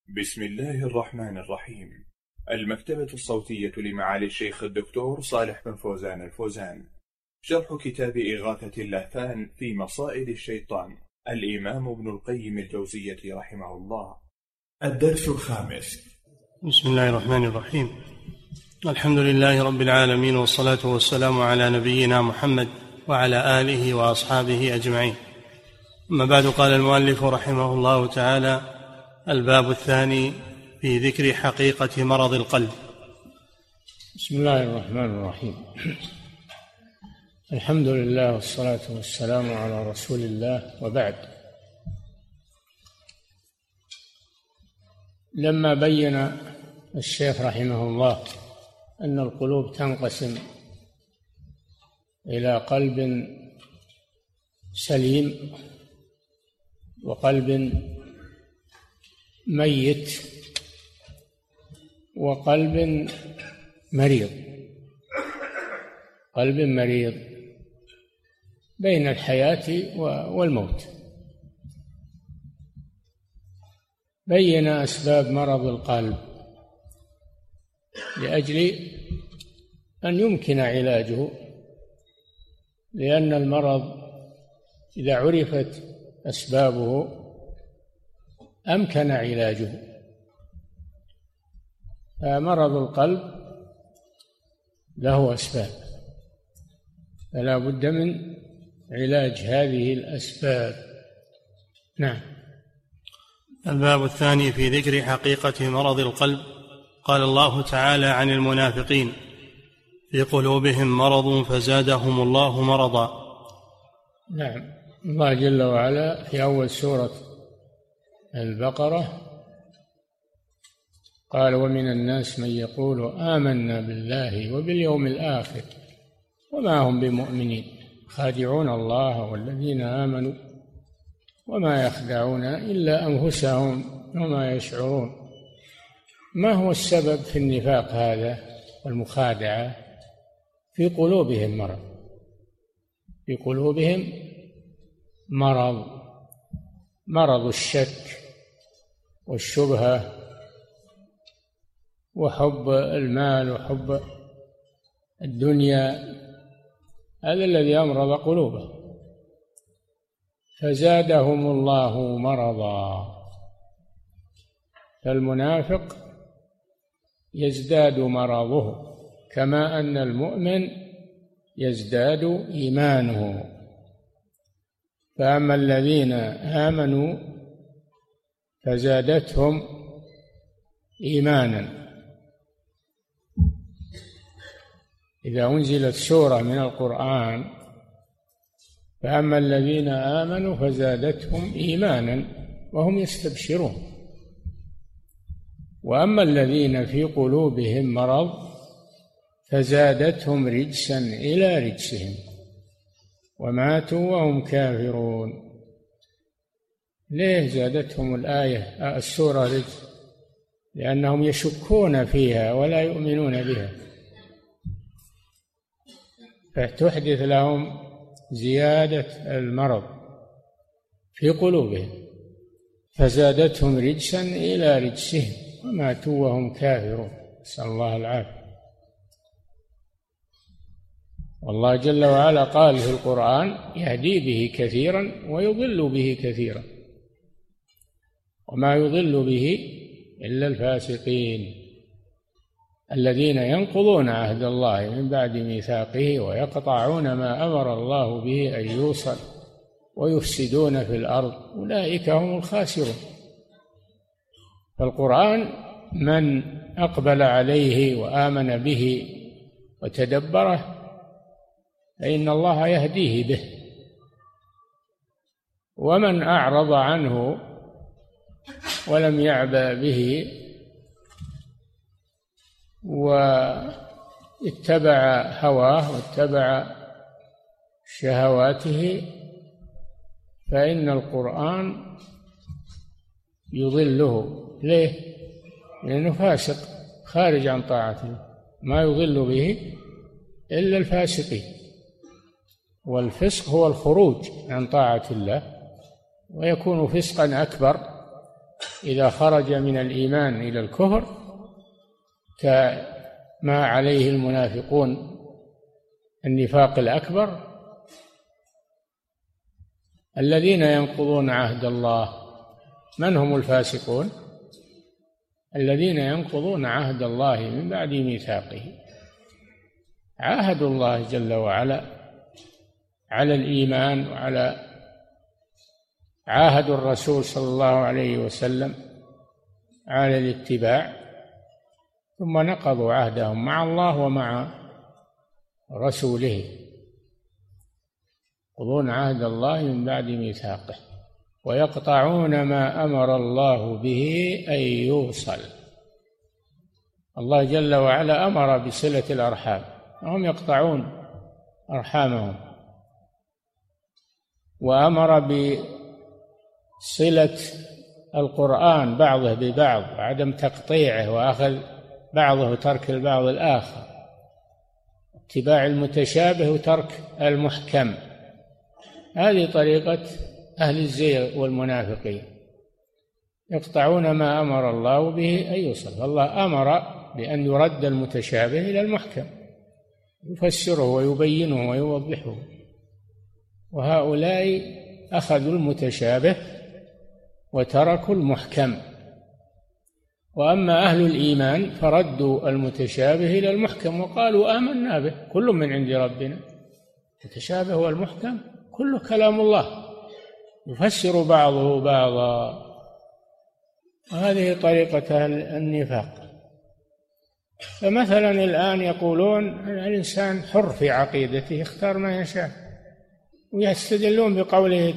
بسم الله الرحمن الرحيم. المكتبة الصوتية لمعالي الشيخ الدكتور صالح بن فوزان الفوزان. شرح كتاب إغاثة اللهفان في مصائد الشيطان، الإمام ابن القيم الجوزية رحمه الله. الدرس الخامس. بسم الله الرحمن الرحيم. الحمد لله رب العالمين، والصلاة والسلام على نبينا محمد وعلى آله وأصحابه أجمعين. أما بعد، قال المؤلف رحمه الله تعالى: الباب الثاني في ذكر حقيقة مرض القلب. بسم الله الرحمن الرحيم. الحمد لله والصلاة والسلام على رسول الله، وبعد. لما بين الشيخ رحمه الله أن القلوب تنقسم إلى قلب سليم وقلب ميت وقلب مريض، قلب مريض بين الحياة والموت، بين أسباب مرض القلب لأجل أن يمكن علاجه، لأن المرض إذا عرفت أسبابه أمكن علاجه. فمرض القلب له أسباب، فلا بد من علاج هذه الأسباب. نعم. الباب الثاني في ذكر حقيقة مرض القلب. قال الله تعالى عن المنافقين: في قلوبهم مرض فزادهم الله مرضا. نعم. الله جل وعلا في أول سورة البقرة قال: ومن الناس من يقول آمنا بالله وباليوم الآخر وما هم بمؤمنين خادعون الله والذين آمنوا وما يخدعون إلا أنفسهم وما يشعرون. ما هو السبب في النفاق هذا والمخادعة؟ في قلوبهم مرض، في قلوبهم مرض الشك والشبهة وحب المال وحب الدنيا، هذا الذي أمرض قلوبهم. فزادهم الله مرضا. فالمنافق يزداد مرضه كما أن المؤمن يزداد إيمانه. فأما الذين آمنوا فزادتهم إيمانا. إذا أنزلت سورة من القرآن فأما الذين آمنوا فزادتهم إيمانا وهم يستبشرون، وأما الذين في قلوبهم مرض فزادتهم رجسا إلى رجسهم وماتوا وهم كافرون. ليه زادتهم السورة رجس؟ لأنهم يشكون فيها ولا يؤمنون بها، فتحدث لهم زيادة المرض في قلوبهم. فزادتهم رجسا إلى رجسهم وماتوا وهم كافرون، نسأل الله العافية. والله جل وعلا قال في القرآن: يهدي به كثيرا ويضل به كثيرا وما يضل به إلا الفاسقين الذين ينقضون عهد الله من بعد ميثاقه ويقطعون ما أمر الله به أن يوصل ويفسدون في الأرض، أولئك هم الخاسرون. فالقرآن من أقبل عليه وآمن به وتدبره فإن الله يهديه به، ومن أعرض عنه ولم يعبأ به واتبع هواه واتبع شهواته فإن القرآن يضله. ليه؟ لأنه فاسق خارج عن طاعته، ما يضل به إلا الفاسقين. والفسق هو الخروج عن طاعة الله، ويكون فسقا أكبر إذا خرج من الإيمان إلى الكفر كما عليه المنافقون النفاق الأكبر. الذين ينقضون عهد الله، من هم الفاسقون؟ الذين ينقضون عهد الله من بعد ميثاقه. عاهدوا الله جل وعلا على الإيمان عاهدوا الرسول صلى الله عليه وسلم على الاتباع، ثم نقضوا عهدهم مع الله ومع رسوله، ينقضون عهد الله من بعد ميثاقه ويقطعون ما أمر الله به أن يوصل. الله جل وعلا أمر بصلة الأرحام، هم يقطعون أرحامهم، وأمر بصلة القرآن بعضه ببعض وعدم تقطيعه وأخذ بعضه وترك البعض الآخر، اتباع المتشابه وترك المحكم. هذه طريقة أهل الزيغ والمنافقين، يقطعون ما أمر الله به أن يوصل. فالله أمر بأن يرد المتشابه إلى المحكم، يفسره ويبينه ويوضحه، وهؤلاء أخذوا المتشابه وتركوا المحكم. وأما أهل الإيمان فردوا المتشابه إلى المحكم وقالوا آمنا به كل من عند ربنا. المتشابه والمحكم كله كلام الله يفسر بعضه بعضا، وهذه طريقة أهل النفاق. فمثلا الآن يقولون الإنسان حر في عقيدته يختار ما يشاء، ويستدلون بقوله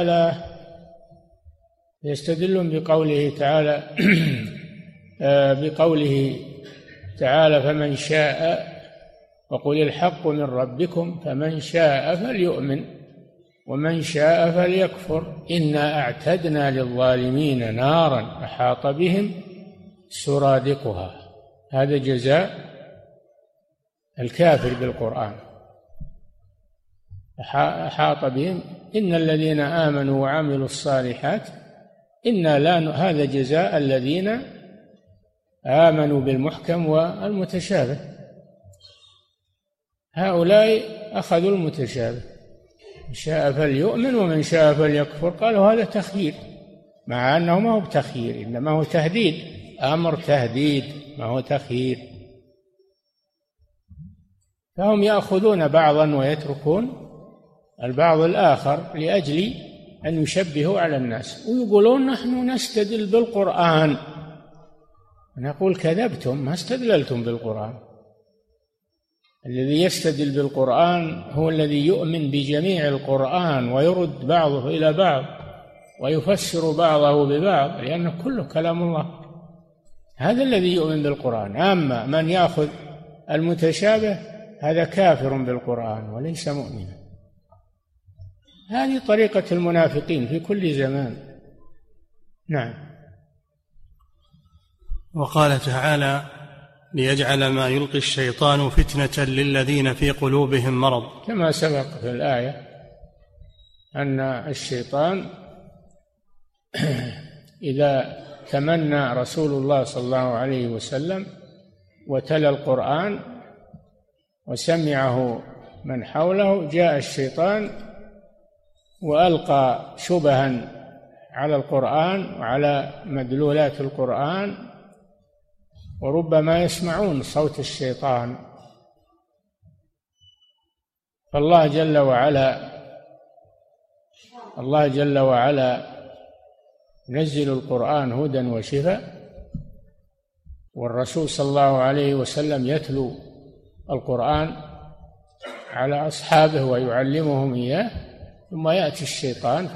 تعالى فمن شاء وقل الحق من ربكم فمن شاء فليؤمن ومن شاء فليكفر إنا أعتدنا للظالمين نارا أحاط بهم سرادقها. هذا جزاء الكافر بالقرآن، أحاط بهم إن الذين آمنوا وعملوا الصالحات هذا جزاء الذين آمنوا بالمحكم والمتشابه. هؤلاء أخذوا المتشابه، من شاء فليؤمن ومن شاء فليكفر، قالوا هذا تخيير، مع أنه ما هو بتخيير إنما هو تهديد، أمر تهديد ما هو تخيير. فهم يأخذون بعضا ويتركون البعض الآخر لأجل أن يشبهوا على الناس، ويقولون نحن نستدل بالقرآن. نقول كذبتم، ما استدللتم بالقرآن. الذي يستدل بالقرآن هو الذي يؤمن بجميع القرآن ويرد بعضه إلى بعض ويفسر بعضه ببعض، لأنه كله كلام الله. هذا الذي يؤمن بالقرآن. أما من يأخذ المتشابه هذا كافر بالقرآن وليس مؤمنا. هذه طريقة المنافقين في كل زمان. نعم. وقال تعالى ليجعل ما يلقي الشيطان فتنة للذين في قلوبهم مرض، كما سبق في الآية أن الشيطان إذا تمنى رسول الله صلى الله عليه وسلم وتلا القرآن وسمعه من حوله، جاء الشيطان وألقى شبها على القرآن وعلى مدلولات القرآن، وربما يسمعون صوت الشيطان. فالله جل وعلا ينزل القرآن هدى وشفاء، والرسول صلى الله عليه وسلم يتلو القرآن على أصحابه ويعلمهم إياه، ثم يأتي الشيطان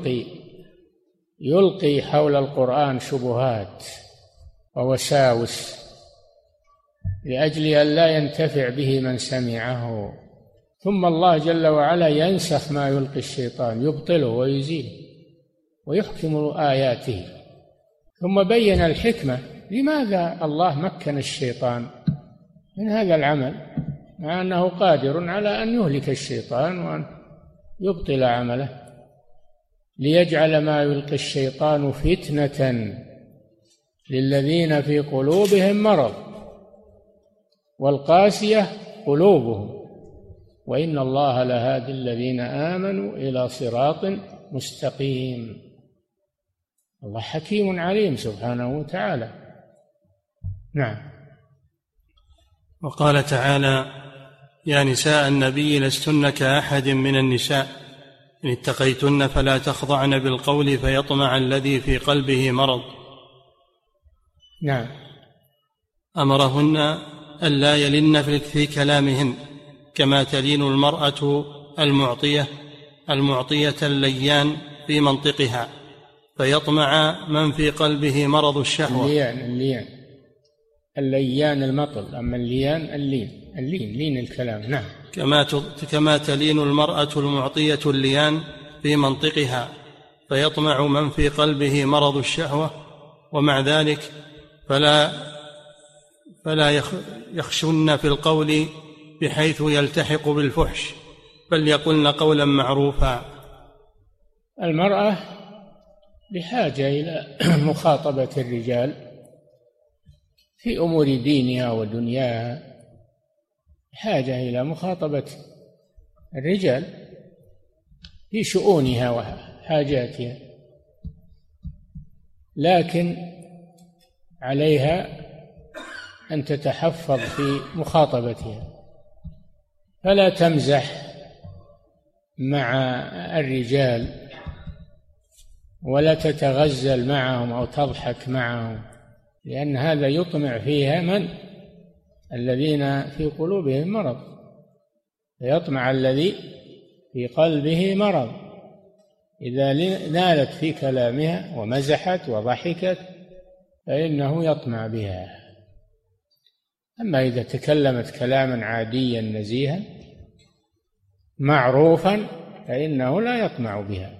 يلقي حول القرآن شبهات ووساوس لأجل أن لا ينتفع به من سمعه. ثم الله جل وعلا ينسخ ما يلقي الشيطان، يبطله ويزيله ويحكم آياته. ثم بين الحكمة لماذا الله مكن الشيطان من هذا العمل، مع أنه قادر على أن يهلك الشيطان وأن يبطل عمله. ليجعل ما يلقي الشيطان فتنة للذين في قلوبهم مرض والقاسية قلوبهم وإن الله لهادي الذين آمنوا إلى صراط مستقيم. الله حكيم عليم سبحانه وتعالى. نعم. وقال تعالى: يا نساء النبي لستن كأحد من النساء إن اتقيتن فلا تخضعن بالقول فيطمع الذي في قلبه مرض. نعم. أمرهن ألا يلن في كلامهن كما تلين المرأة المعطية الليان في منطقها فيطمع من في قلبه مرض الشهوة. الليان المطل، أما اللين الكلام. نعم. كما تلين المرأة المعطية الليان في منطقها فيطمع من في قلبه مرض الشهوة، ومع ذلك فلا يخشن في القول بحيث يلتحق بالفحش، بل يقولن قولا معروفا. المرأة بحاجة إلى مخاطبة الرجال في أمور دينها ودنياها، حاجة إلى مخاطبة الرجال في شؤونها وحاجاتها، لكن عليها أن تتحفظ في مخاطبتها، فلا تمزح مع الرجال ولا تتغزل معهم أو تضحك معهم، لأن هذا يطمع فيها الذين في قلوبهم مرض، فيطمع الذي في قلبه مرض إذا نالت في كلامها ومزحت وضحكت فإنه يطمع بها. أما إذا تكلمت كلاما عاديا نزيها معروفا فإنه لا يطمع بها.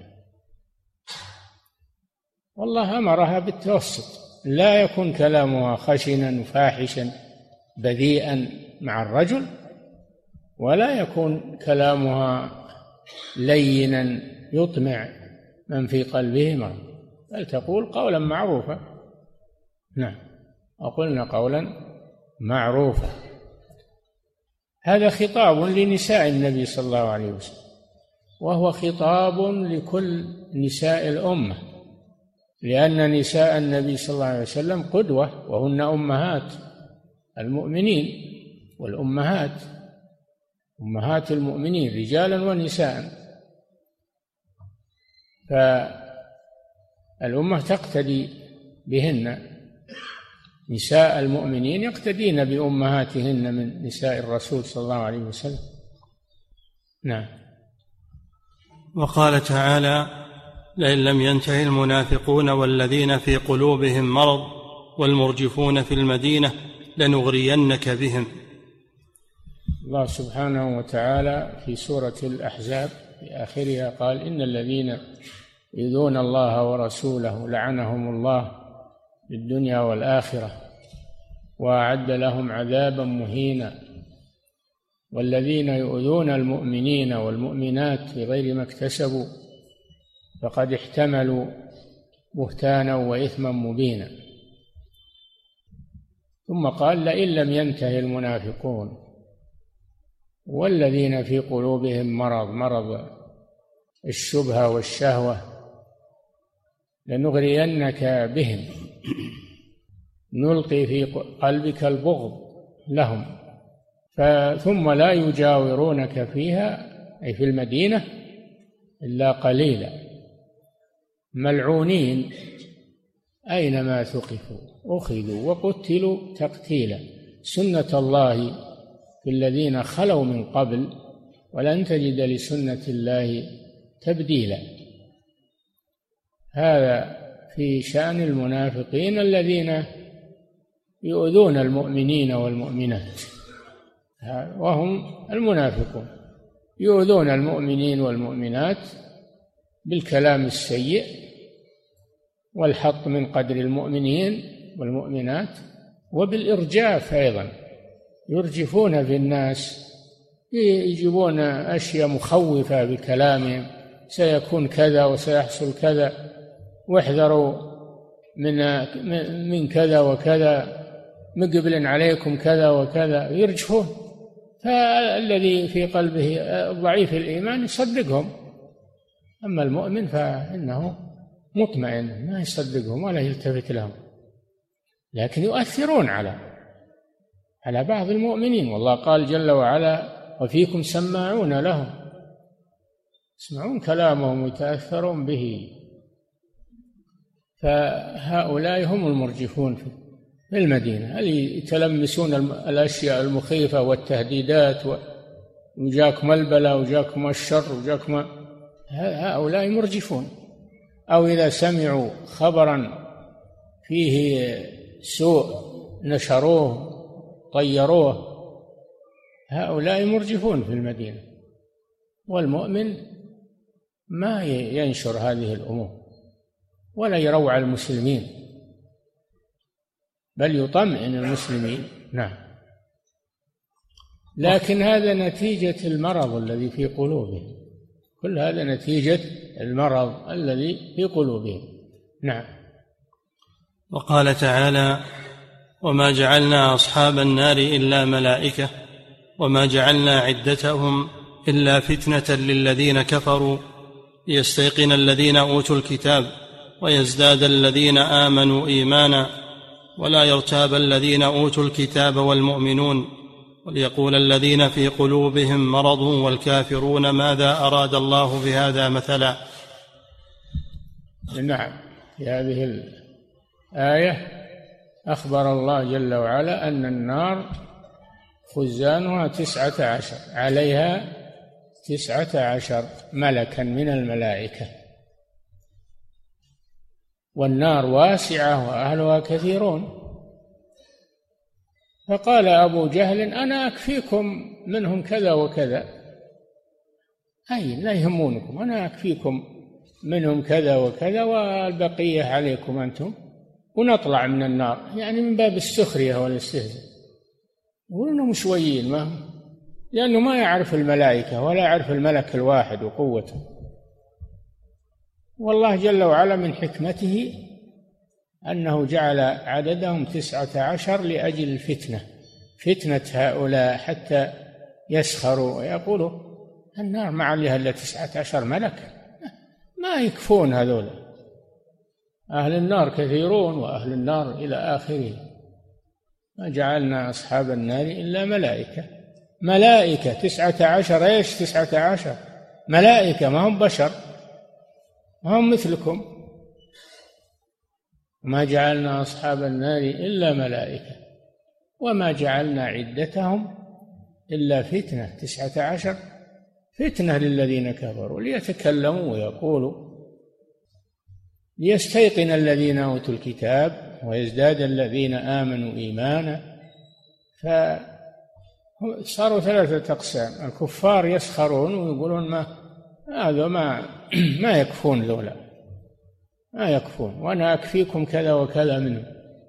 والله أمرها بالتوسط، لا يكون كلامها خشنا فاحشا بذيئا مع الرجل، ولا يكون كلامها لينا يطمع من في قلبه مرض، بل تقول قولا معروفا. نعم. وقلنا قولا معروفا. هذا خطاب لنساء النبي صلى الله عليه وسلم، وهو خطاب لكل نساء الأمة، لأن نساء النبي صلى الله عليه وسلم قدوة، وهن أمهات المؤمنين، والأمهات أمهات المؤمنين رجالا ونساء، فالأمة تقتدي بهن. نساء المؤمنين يقتدين بأمهاتهن من نساء الرسول صلى الله عليه وسلم. نعم. وقال تعالى: لئن لم ينته المنافقون والذين في قلوبهم مرض والمرجفون في المدينة لنغرينك بهم. الله سبحانه وتعالى في سورة الأحزاب في آخرها قال: إن الذين يؤذون الله ورسوله لعنهم الله في الدنيا والآخرة وأعد لهم عذابا مهينا، والذين يؤذون المؤمنين والمؤمنات بغير ما اكتسبوا فقد احتملوا بهتانا وإثما مبينا. ثم قال: لئن لم ينته المنافقون والذين في قلوبهم مرض الشبهة والشهوة لنغرينك بهم، نلقي في قلبك البغض لهم ثم لا يجاورونك فيها، أي في المدينة، إلا قليلا، ملعونين أينما ثقفوا أخذوا وقتلوا تقتيلا، سنة الله في الذين خلوا من قبل ولن تجد لسنة الله تبديلا. هذا في شأن المنافقين الذين يؤذون المؤمنين والمؤمنات، وهم المنافقون يؤذون المؤمنين والمؤمنات بالكلام السيء والحط من قدر المؤمنين والمؤمنات، وبالإرجاف أيضا، يرجفون في الناس، يجيبون أشياء مخوفة بكلامهم، سيكون كذا وسيحصل كذا، واحذروا من كذا وكذا، مقبل عليكم كذا وكذا، يرجفون. فالذي في قلبه ضعيف الإيمان يصدقهم، أما المؤمن فإنه مطمئن ما يصدقهم ولا يلتفت لهم، لكن يؤثرون على بعض المؤمنين. والله قال جل وعلا: وفيكم سماعون لهم، يسمعون كلامهم ويتأثرون به. فهؤلاء هم المرجفون في المدينة، اللي يتلمسون الأشياء المخيفة والتهديدات، وجاكم البلاء وجاكم الشر وجاكم، هؤلاء مرجفون. أو إذا سمعوا خبرا فيه سوء نشروه طيروه، هؤلاء مرجفون في المدينة. والمؤمن ما ينشر هذه الأمور ولا يروع المسلمين، بل يطمئن المسلمين. نعم. لكن هذا نتيجة المرض الذي في قلوبهم، كل هذا نتيجة المرض الذي في قلوبهم. نعم. وقال تعالى: وما جعلنا أصحاب النار إلا ملائكة وما جعلنا عدتهم إلا فتنة للذين كفروا ليستيقن الذين أوتوا الكتاب ويزداد الذين آمنوا إيمانا ولا يرتاب الذين أوتوا الكتاب والمؤمنون وليقول الذين في قلوبهم مرض والكافرون ماذا أراد الله بهذا مثلا. نعم. في هذه الآية أخبر الله جل وعلا أن النار خزانها 19 عليها 19 ملكا من الملائكة، والنار واسعة وأهلها كثيرون. فقال أبو جهل: أنا أكفيكم منهم كذا وكذا، أي لا يهمونكم، أنا أكفيكم منهم كذا وكذا والبقية عليكم أنتم، ونطلع من النار، يعني من باب السخرية والاستهزاء. وإنهم شويين، لأنه ما يعرف الملائكة ولا يعرف الملك الواحد وقوته. والله جل وعلا من حكمته أنه جعل عددهم 19 لأجل الفتنة، فتنة هؤلاء حتى يسخروا ويقولوا النار ما عليها إلا 19 ملك، ما يكفون هذول، أهل النار كثيرون وأهل النار إلى آخره. ما جعلنا أصحاب النار إلا ملائكة. ملائكة 19، إيش 19 ملائكة، ما هم بشر، ما هم مثلكم. ما جعلنا أصحاب النار إلا ملائكة وما جعلنا عدتهم إلا فتنة، 19 فتنة للذين كفروا ليتكلموا ويقولوا ليستيقن الذين أوتوا الكتاب ويزداد الذين آمنوا إيمانا. فصاروا 3 أقسام: الكفار يسخرون ويقولون هذا ما يكفون ذولا، ما يكفون، وأنا أكفيكم كذا وكذا منهم.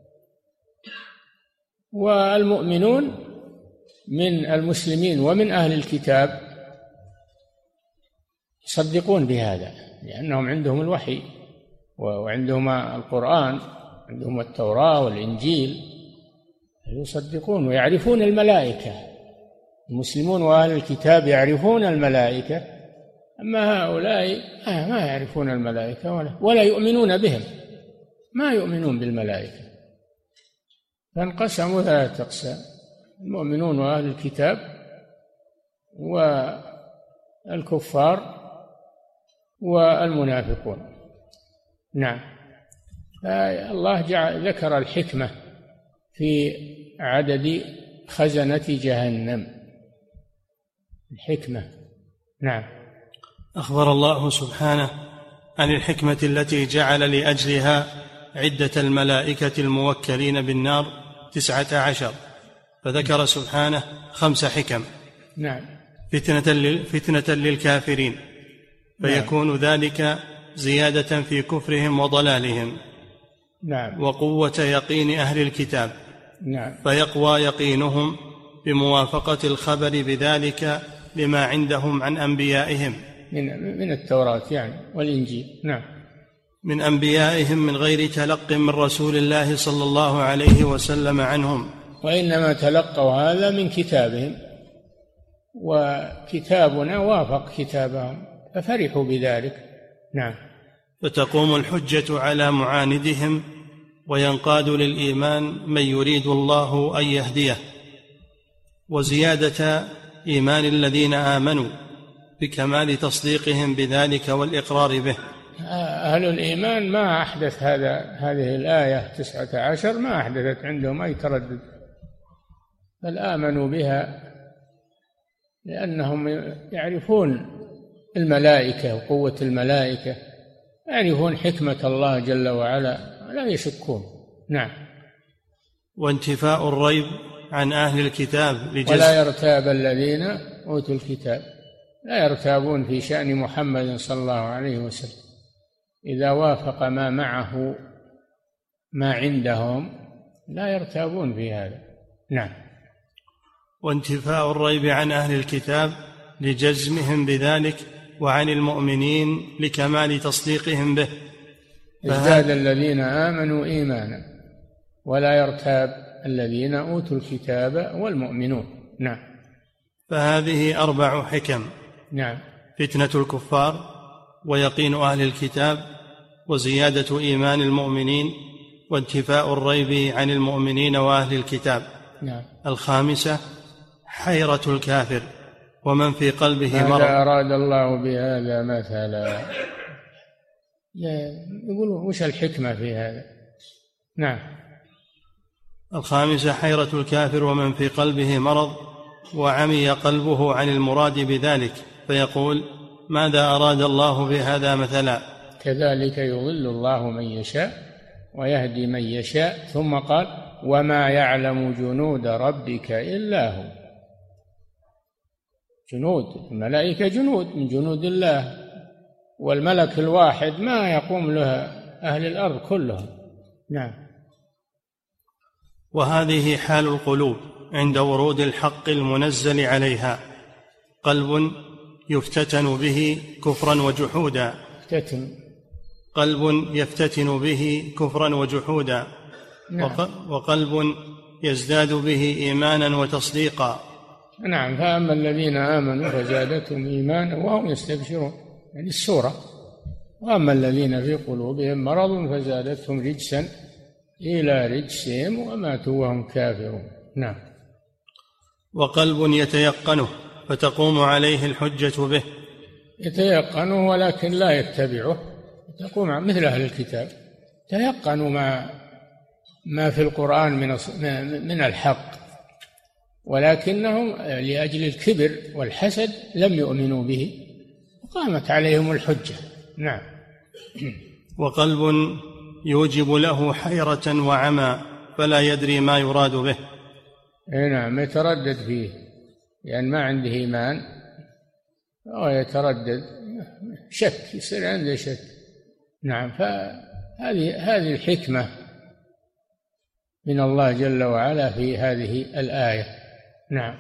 والمؤمنون من المسلمين ومن أهل الكتاب يصدقون بهذا، لأنهم عندهم الوحي وعندهم القرآن، عندهم التوراة والإنجيل، يصدقون ويعرفون الملائكة. المسلمون وأهل الكتاب يعرفون الملائكة، أما هؤلاء ما يعرفون الملائكة ولا يؤمنون بهم، ما يؤمنون بالملائكة. فانقسموا 3 أقسام: المؤمنون وأهل الكتاب والكفار والمنافقون. نعم. الله ذكر الحكمة في عدد خزنة جهنم، الحكمة. نعم. أخبر الله سبحانه عن الحكمة التي جعل لأجلها عدة الملائكة الموكلين بالنار 19، فذكر سبحانه 5 حكم. نعم. فتنة للكافرين، فيكون ذلك زيادة في كفرهم وضلالهم. نعم. وقوة يقين أهل الكتاب. نعم. فيقوى يقينهم بموافقة الخبر بذلك لما عندهم عن أنبيائهم من التوراة يعني والإنجيل. نعم. من أنبيائهم من غير تلق من رسول الله صلى الله عليه وسلم عنهم، وإنما تلقوا هذا من كتابهم، وكتابنا وافق كتابهم ففرحوا بذلك. نعم. فتقوم الحجة على معاندهم وينقاد للإيمان من يريد الله أن يهديه، وزيادة إيمان الذين آمنوا بكمال تصديقهم بذلك والإقرار به. أهل الإيمان ما أحدث هذه الآية 19 ما أحدثت عندهم أي تردد، بل آمنوا بها لأنهم يعرفون الملائكة وقوة الملائكة، يعرفون حكمة الله جل وعلا، لا يشكون. نعم. وانتفاء الريب عن أهل الكتاب ولا يرتاب الذين أوتوا الكتاب، لا يرتابون في شأن محمد صلى الله عليه وسلم إذا وافق ما معه ما عندهم، لا يرتابون في هذا. نعم. وانتفاء الريب عن أهل الكتاب لجزمهم بذلك، وعن المؤمنين لكمال تصديقهم به. ازداد الذين آمنوا إيمانا ولا يرتاب الذين أوتوا الكتاب والمؤمنون. نعم. فهذه 4 حكم. نعم. فتنة الكفار، ويقين أهل الكتاب، وزيادة إيمان المؤمنين، وانتفاء الريب عن المؤمنين وأهل الكتاب. نعم. 5 حيرة الكافر ومن في قلبه مرض. ماذا أراد الله بهذا مثلا؟ يقولون وش الحكمة في هذا؟ نعم. 5 حيرة الكافر ومن في قلبه مرض وعمي قلبه عن المراد بذلك، فيقول ماذا أراد الله بهذا مثلا؟ كذلك يضل الله من يشاء ويهدي من يشاء. ثم قال وما يعلم جنود ربك إلا هو. جنود الملائكة جنود من جنود الله، والملك الواحد ما يقوم له أهل الأرض كلهم. نعم. وهذه حال القلوب عند ورود الحق المنزل عليها، قلب يفتتن به كفرا وجحودا. قلب يفتتن به كفرا وجحودا. نعم. وقلب يزداد به إيمانا وتصديقا. نعم. فأما الذين آمنوا فزادتهم إيمانا وهم يستبشرون، يعني السورة. وأما الذين في قلوبهم مرض فزادتهم رجسا إلى رجسهم وماتوا وهم كافرون. نعم. وقلب يتيقنه فتقوم عليه الحجة به. يتيقنه ولكن لا يتبعه، تقوم مثل أهل الكتاب تيقنوا ما في القرآن من الحق، ولكنهم لأجل الكبر والحسد لم يؤمنوا به وقامت عليهم الحجة. نعم. وقلب يوجب له حيرة وعمى فلا يدري ما يراد به. نعم. يتردد فيه يعني ما عنده إيمان أو يتردد، شك، يصير عنده شك. نعم. فهذه الحكمة من الله جل وعلا في هذه الآية. نعم.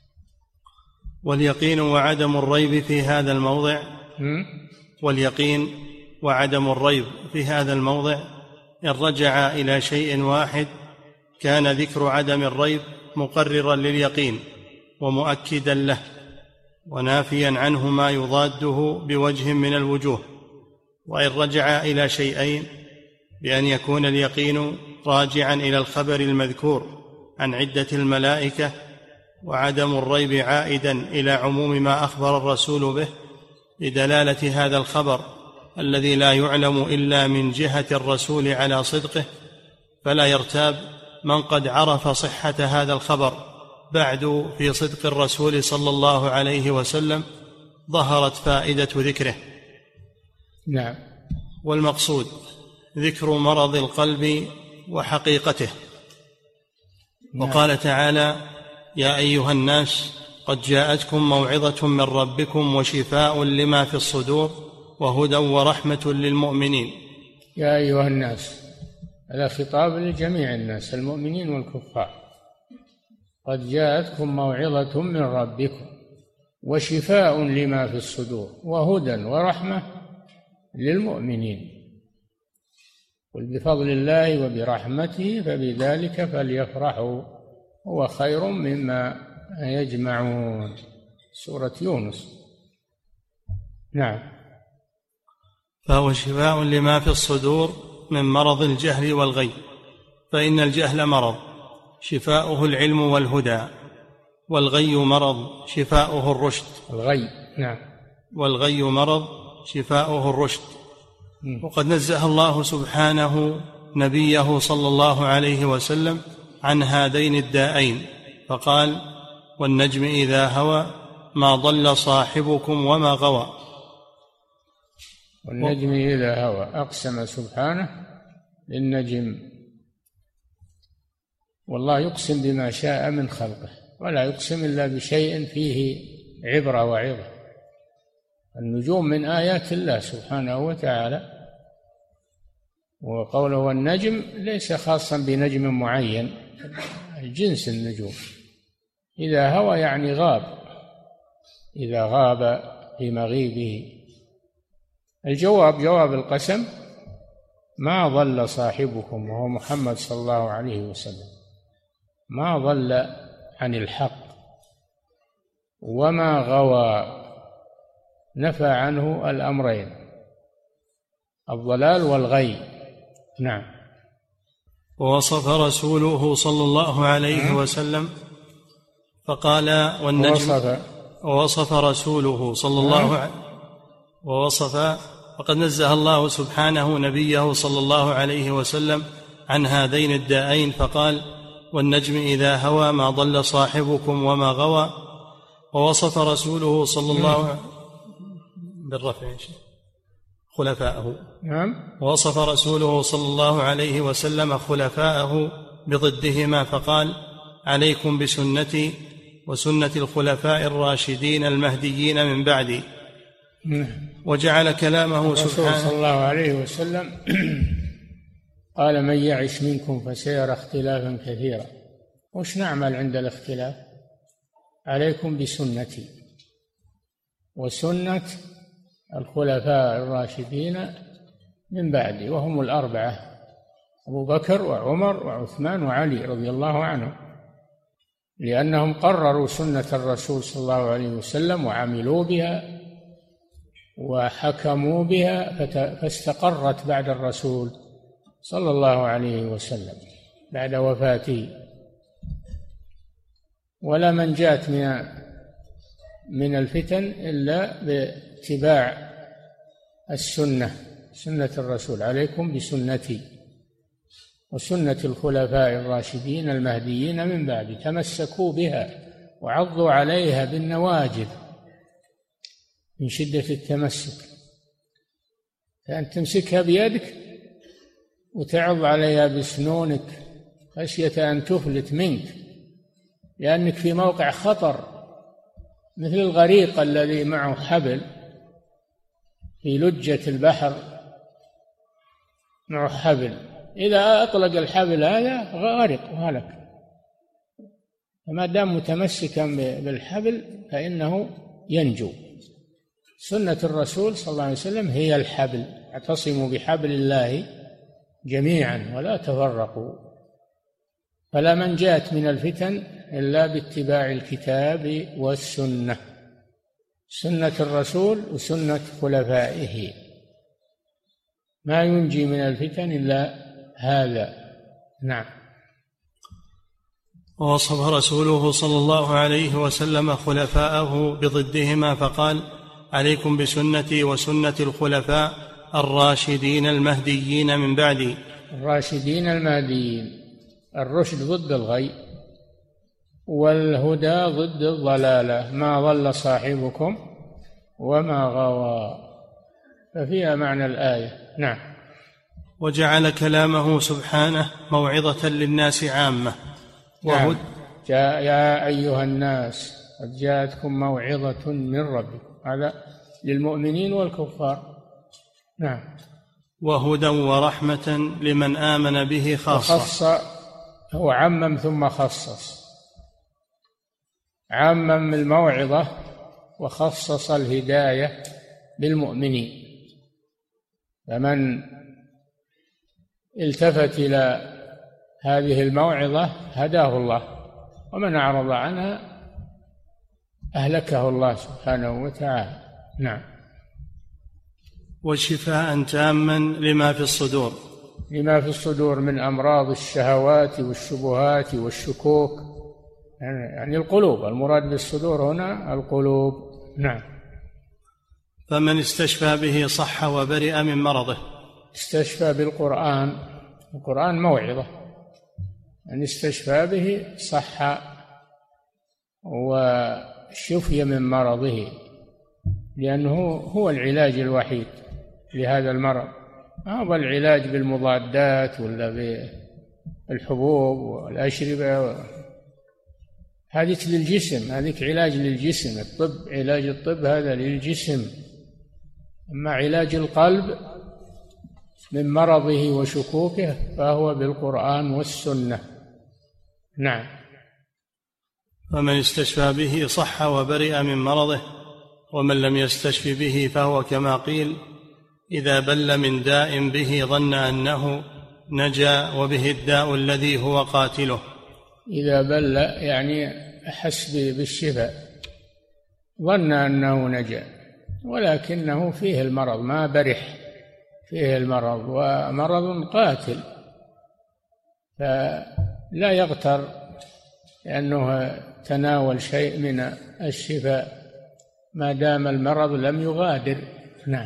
واليقين وعدم الريب في هذا الموضع واليقين وعدم الريب في هذا الموضع إن رجع إلى شيء واحد كان ذكر عدم الريب مقررا لليقين ومؤكدا له، ونافيا عنه ما يضاده بوجه من الوجوه. وإن رجع إلى شيئين بأن يكون اليقين راجعا إلى الخبر المذكور عن عدة الملائكة، وعدم الريب عائدا إلى عموم ما أخبر الرسول به لدلالة هذا الخبر الذي لا يعلم إلا من جهة الرسول على صدقه، فلا يرتاب من قد عرف صحة هذا الخبر بعد في صدق الرسول صلى الله عليه وسلم ظهرت فائدة ذكره. نعم. والمقصود ذكر مرض القلب وحقيقته. نعم. وقال تعالى يا أيها الناس قد جاءتكم موعظة من ربكم وشفاء لما في الصدور وهدى ورحمة للمؤمنين. يا أيها الناس هذا خطاب لجميع الناس المؤمنين والكفار. قد جاءتكم موعظة من ربكم وشفاء لما في الصدور وهدى ورحمة للمؤمنين. قل بفضل الله وبرحمته فبذلك فليفرحوا هو خير مما يجمعون. سورة يونس. نعم. فهو شفاء لما في الصدور من مرض الجهل والغي، فإن الجهل مرض شفاؤه العلم والهدى، والغي مرض شفاؤه الرشد. الغي، نعم. والغي مرض شفاؤه الرشد. وقد نزه الله سبحانه نبيه صلى الله عليه وسلم عن هذين الداءين فقال: والنجم إذا هوى ما ضل صاحبكم وما غوى. والنجم إذا هوى، أقسم سبحانه للنجم، والله يقسم بما شاء من خلقه، ولا يقسم إلا بشيء فيه عبرة وعظة. النجوم من آيات الله سبحانه وتعالى، وقوله والنجم ليس خاصا بنجم معين، جنس النجوم. إذا هوى يعني غاب، إذا غاب في مغيبه. الجواب جواب القسم: ما ضل صاحبكم، وهو محمد صلى الله عليه وسلم، ما ضل عن الحق وما غوى، نفى عنه الأمرين، الضلال والغي. نعم. ووصف رسوله صلى الله عليه وسلم فقال: والنجم. ووصف رسوله صلى الله عليه وقد نزه الله سبحانه نبيه صلى الله عليه وسلم عن هذين الداءين فقال: والنجم إذا هوى ما ضل صاحبكم وما غوى. ووصف رسوله صلى الله عليه بالرفع خلفاءه. نعم. ووصف رسوله صلى الله عليه وسلم خلفاءه بضدهما فقال: عليكم بسنتي وسنة الخلفاء الراشدين المهديين من بعدي. وجعل كلامه سبحانه صلى الله عليه وسلم قال: من يعش منكم فسيرى اختلافا كثيرا. وش نعمل عند الاختلاف؟ عليكم بسنتي وسنة الخلفاء الراشدين من بعدي، وهم الأربعة: أبو بكر وعمر وعثمان وعلي رضي الله عنهم، لأنهم قرروا سنة الرسول صلى الله عليه وسلم وعملوا بها وحكموا بها، فاستقرت بعد الرسول صلى الله عليه وسلم بعد وفاته. ولا منجاة من الفتن إلا باتباع السنة، سنة الرسول: عليكم بسنتي وسنة الخلفاء الراشدين المهديين من بعد. تمسكوا بها وعضوا عليها بالنواجذ من شدة التمسك، فأن تمسكها بيدك وتعض عليها بسنونك خشية أن تفلت منك، لأنك في موقع خطر، مثل الغريق الذي معه حبل في لجة البحر، معه حبل، إذا أطلق الحبل هذا غارق وهلك. فما دام متمسكا بالحبل فإنه ينجو. سنة الرسول صلى الله عليه وسلم هي الحبل: اعتصموا بحبل الله جميعا ولا تفرقوا. فلا منجاة من الفتن إلا باتباع الكتاب والسنة، سنة الرسول وسنة خلفائه. ما ينجي من الفتن إلا هذا. نعم. ووصف رسوله صلى الله عليه وسلم خلفاءه بضدهما فقال: عليكم بسنتي وسنة الخلفاء الراشدين المهديين من بعدي. الراشدين المهديين، الرشد ضد الغي والهدى ضد الضلالة. ما ضل صاحبكم وما غوى، ففيها معنى الآية. نعم. وجعل كلامه سبحانه موعظة للناس عامة. نعم. يا أيها الناس قد جاءتكم موعظة من ربكم، هذا للمؤمنين والكفار. نعم. وهدى ورحمة لمن آمن به خاصة. خص، هو عمم ثم خصص، عمم الموعظة وخصص الهداية بالمؤمنين. فمن التفت إلى هذه الموعظة هداه الله، ومن أعرض عنها أهلكه الله سبحانه وتعالى. نعم. وشفاء تاما لما في الصدور، لما في الصدور من أمراض الشهوات والشبهات والشكوك، يعني القلوب، المراد بالصدور هنا القلوب. نعم. فمن استشفى به صح وبرئ من مرضه. استشفى بالقرآن، القرآن موعظة، من استشفى به صح وشفي من مرضه، لأنه هو العلاج الوحيد لهذا المرض. هو العلاج بالمضادات ولا بالحبوب والأشربة، هذه للجسم، هذيك علاج للجسم. الطب، علاج الطب هذا للجسم، أما علاج القلب من مرضه وشكوكه فهو بالقرآن والسنة. نعم. فمن استشفى به صح وبرئ من مرضه، ومن لم يستشف به فهو كما قيل: إذا بل من داء به ظن أنه نجا وبه الداء الذي هو قاتله. إذا بل يعني أحس بالشفاء، ظن أنه نجا ولكنه فيه المرض، ما برح، فيه المرض ومرض قاتل، فلا يغتر لأنه تناول شيء من الشفاء ما دام المرض لم يغادر. نعم.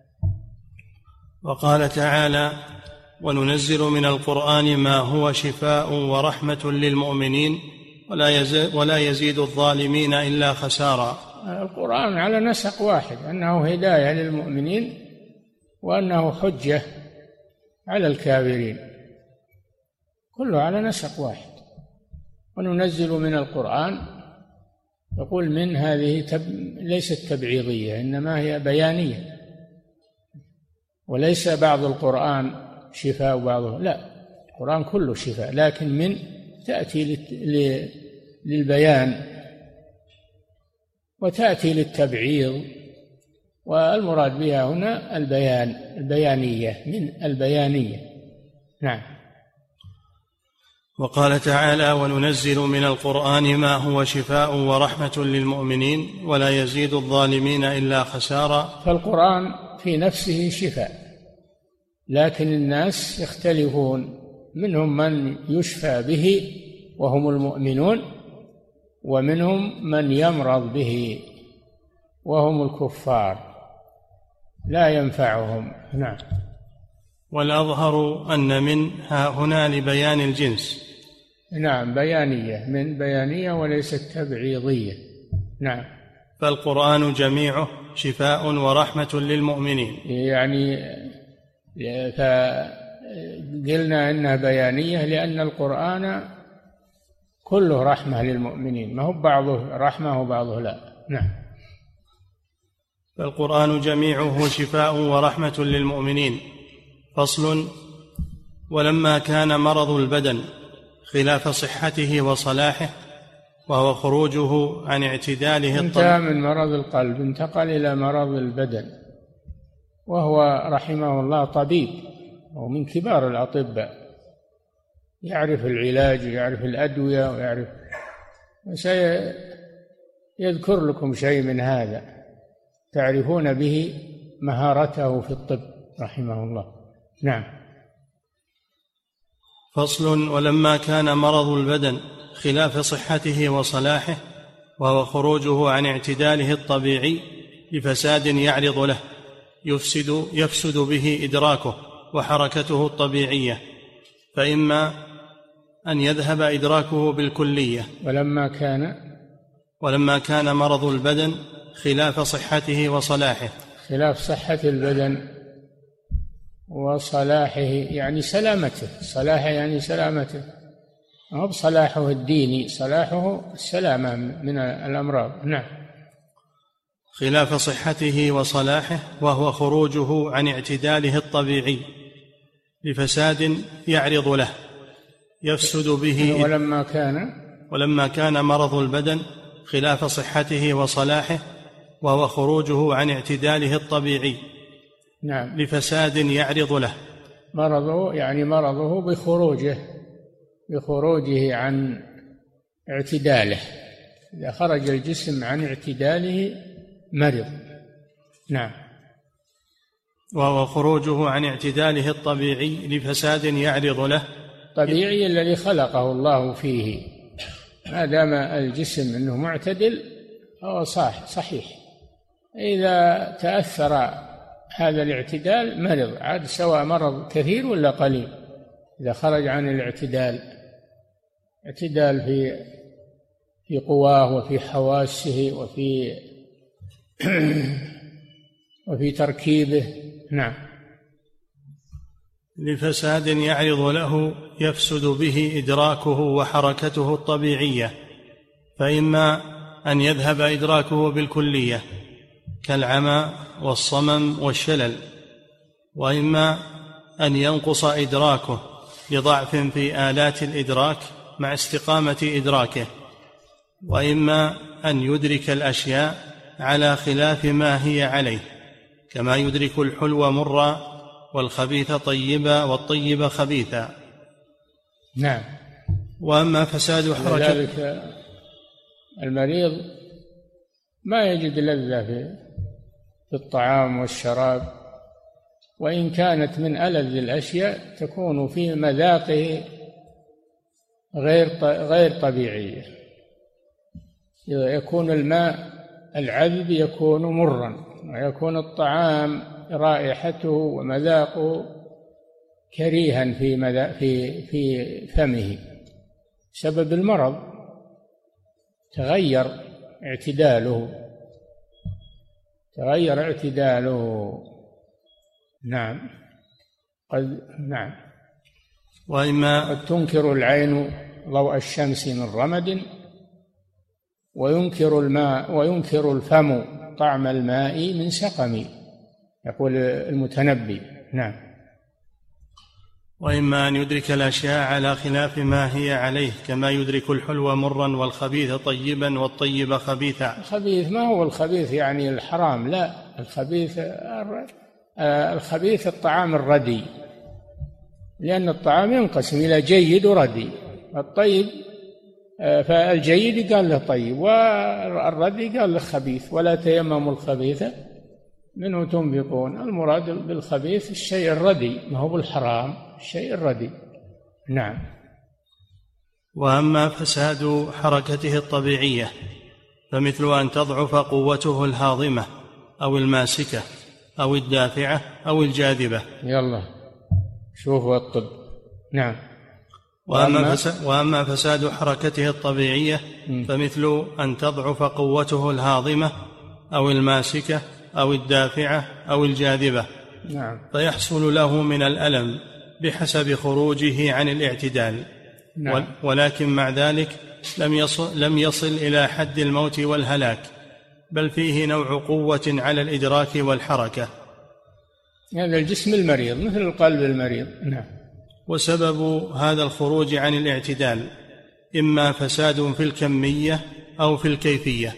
وقال تعالى: وننزل من القرآن ما هو شفاء ورحمة للمؤمنين ولا يزيد الظالمين إلا خسارا. القرآن على نسق واحد، أنه هداية للمؤمنين وأنه حجة على الكافرين، كله على نسق واحد. وننزل من القرآن، يقول من هذه ليست تبعيضية، إنما هي بيانية، وليس بعض القرآن شفاء وبعضه لا، القرآن كله شفاء، لكن من تأتي للبيان وتأتي للتبعيض، والمراد بها هنا البيانية، من البيانية. نعم. وقال تعالى: وننزل من القرآن ما هو شفاء ورحمة للمؤمنين ولا يزيد الظالمين إلا خسارا. فالقرآن في نفسه شفاء، لكن الناس يختلفون، منهم من يشفى به وهم المؤمنون، ومنهم من يمرض به وهم الكفار لا ينفعهم. نعم. والأظهر أن من ها هنا لبيان الجنس. نعم، بيانية، من بيانية وليست تبعيضية. نعم. فالقرآن جميعه شفاء ورحمة للمؤمنين، يعني فقلنا إنها بيانية لأن القرآن كله رحمة للمؤمنين، ما هو بعضه رحمة وبعضه لا. نعم. فالقرآن جميعه شفاء ورحمة للمؤمنين. فصل: ولما كان مرض البدن خلاف صحته وصلاحه وهو خروجه عن اعتداله انتهى من مرض القلب، انتقل إلى مرض البدن، وهو رحمه الله طبيب ومن كبار الأطباء، يعرف العلاج ويعرف الأدوية ويعرف، وسيذكر لكم شيء من هذا تعرفون به مهارته في الطب رحمه الله. نعم. فصل: ولما كان مرض البدن خلاف صحته وصلاحه وهو خروجه عن اعتداله الطبيعي لفساد يعرض له يفسد به إدراكه وحركته الطبيعية، فإما أن يذهب إدراكه بالكلية. ولما كان مرض البدن خلاف صحته وصلاحه، خلاف صحة البدن وصلاحه يعني سلامته، صلاحه يعني سلامته، هو بصلاحه الديني، صلاحه السلامة من الأمراض. نعم. خلاف صحته وصلاحه وهو خروجه عن اعتداله الطبيعي لفساد يعرض له يفسد به. ولما كان مرض البدن خلاف صحته وصلاحه وهو خروجه عن اعتداله الطبيعي نعم. لفساد يعرض له مرضه يعني مرضه بخروجه عن اعتداله. إذا خرج الجسم عن اعتداله مرض. نعم. وهو خروجه عن اعتداله الطبيعي لفساد يعرض له، طبيعي الذي خلقه الله فيه، ما دام الجسم أنه معتدل هو صحيح. إذا تأثر هذا الاعتدال مرض، عاد سواء مرض كثير ولا قليل. إذا خرج عن الاعتدال، اعتدال في قواه وفي حواسه وفي تركيبه. نعم. لفساد يعرض له يفسد به إدراكه وحركته الطبيعية، فإما أن يذهب إدراكه بالكلية كالعمى والصمم والشلل، وإما أن ينقص إدراكه لضعف في آلات الإدراك مع استقامة إدراكه، وإما أن يدرك الأشياء على خلاف ما هي عليه، كما يدرك الحلو مرا والخبيث طيبا والطيب خبيثا. نعم. وأما فساد حركة، ذلك المريض ما يجد لذة في الطعام والشراب، وإن كانت من ألذ الأشياء تكون في مذاقه غير طبيعية. يكون الماء العذب يكون مرا، ويكون الطعام رائحته ومذاقه كريها في فمه بسبب المرض، تغير اعتداله. نعم. نعم. وإما قد تنكر العين ضوء الشمس من رمد، وينكر الفم طعم الماء من سقم، يقول المتنبي. نعم. وإما أن يدرك الأشياء على خلاف ما هي عليه، كما يدرك الحلو مرا والخبيث طيبا والطيب خبيثا. الخبيث ما هو الخبيث يعني الحرام، لا، الخبيث الطعام الردي، لأن الطعام ينقسم إلى جيد وردي. الطيب فالجيد قال له طيب، والردي قال له خبيث. ولا تيمموا الخبيث منه تنفقون، المراد بالخبيث الشيء الردي، ما هو بالحرام، الشيء الردي. نعم. وأما فساد حركته الطبيعية فمثل أن تضعف قوته الهاضمة أو الماسكة أو الدافعة أو الجاذبة. يلا شوفوا الطب. نعم. وأما فساد حركته الطبيعية فمثل أن تضعف قوته الهاضمة أو الماسكة أو الدافعة أو الجاذبة. نعم. فيحصل له من الألم بحسب خروجه عن الاعتدال. نعم. ولكن مع ذلك لم يصل إلى حد الموت والهلاك، بل فيه نوع قوة على الإدراك والحركة. هذا الجسم المريض مثل القلب المريض. نعم. وسبب هذا الخروج عن الاعتدال إما فساد في الكمية أو في الكيفية.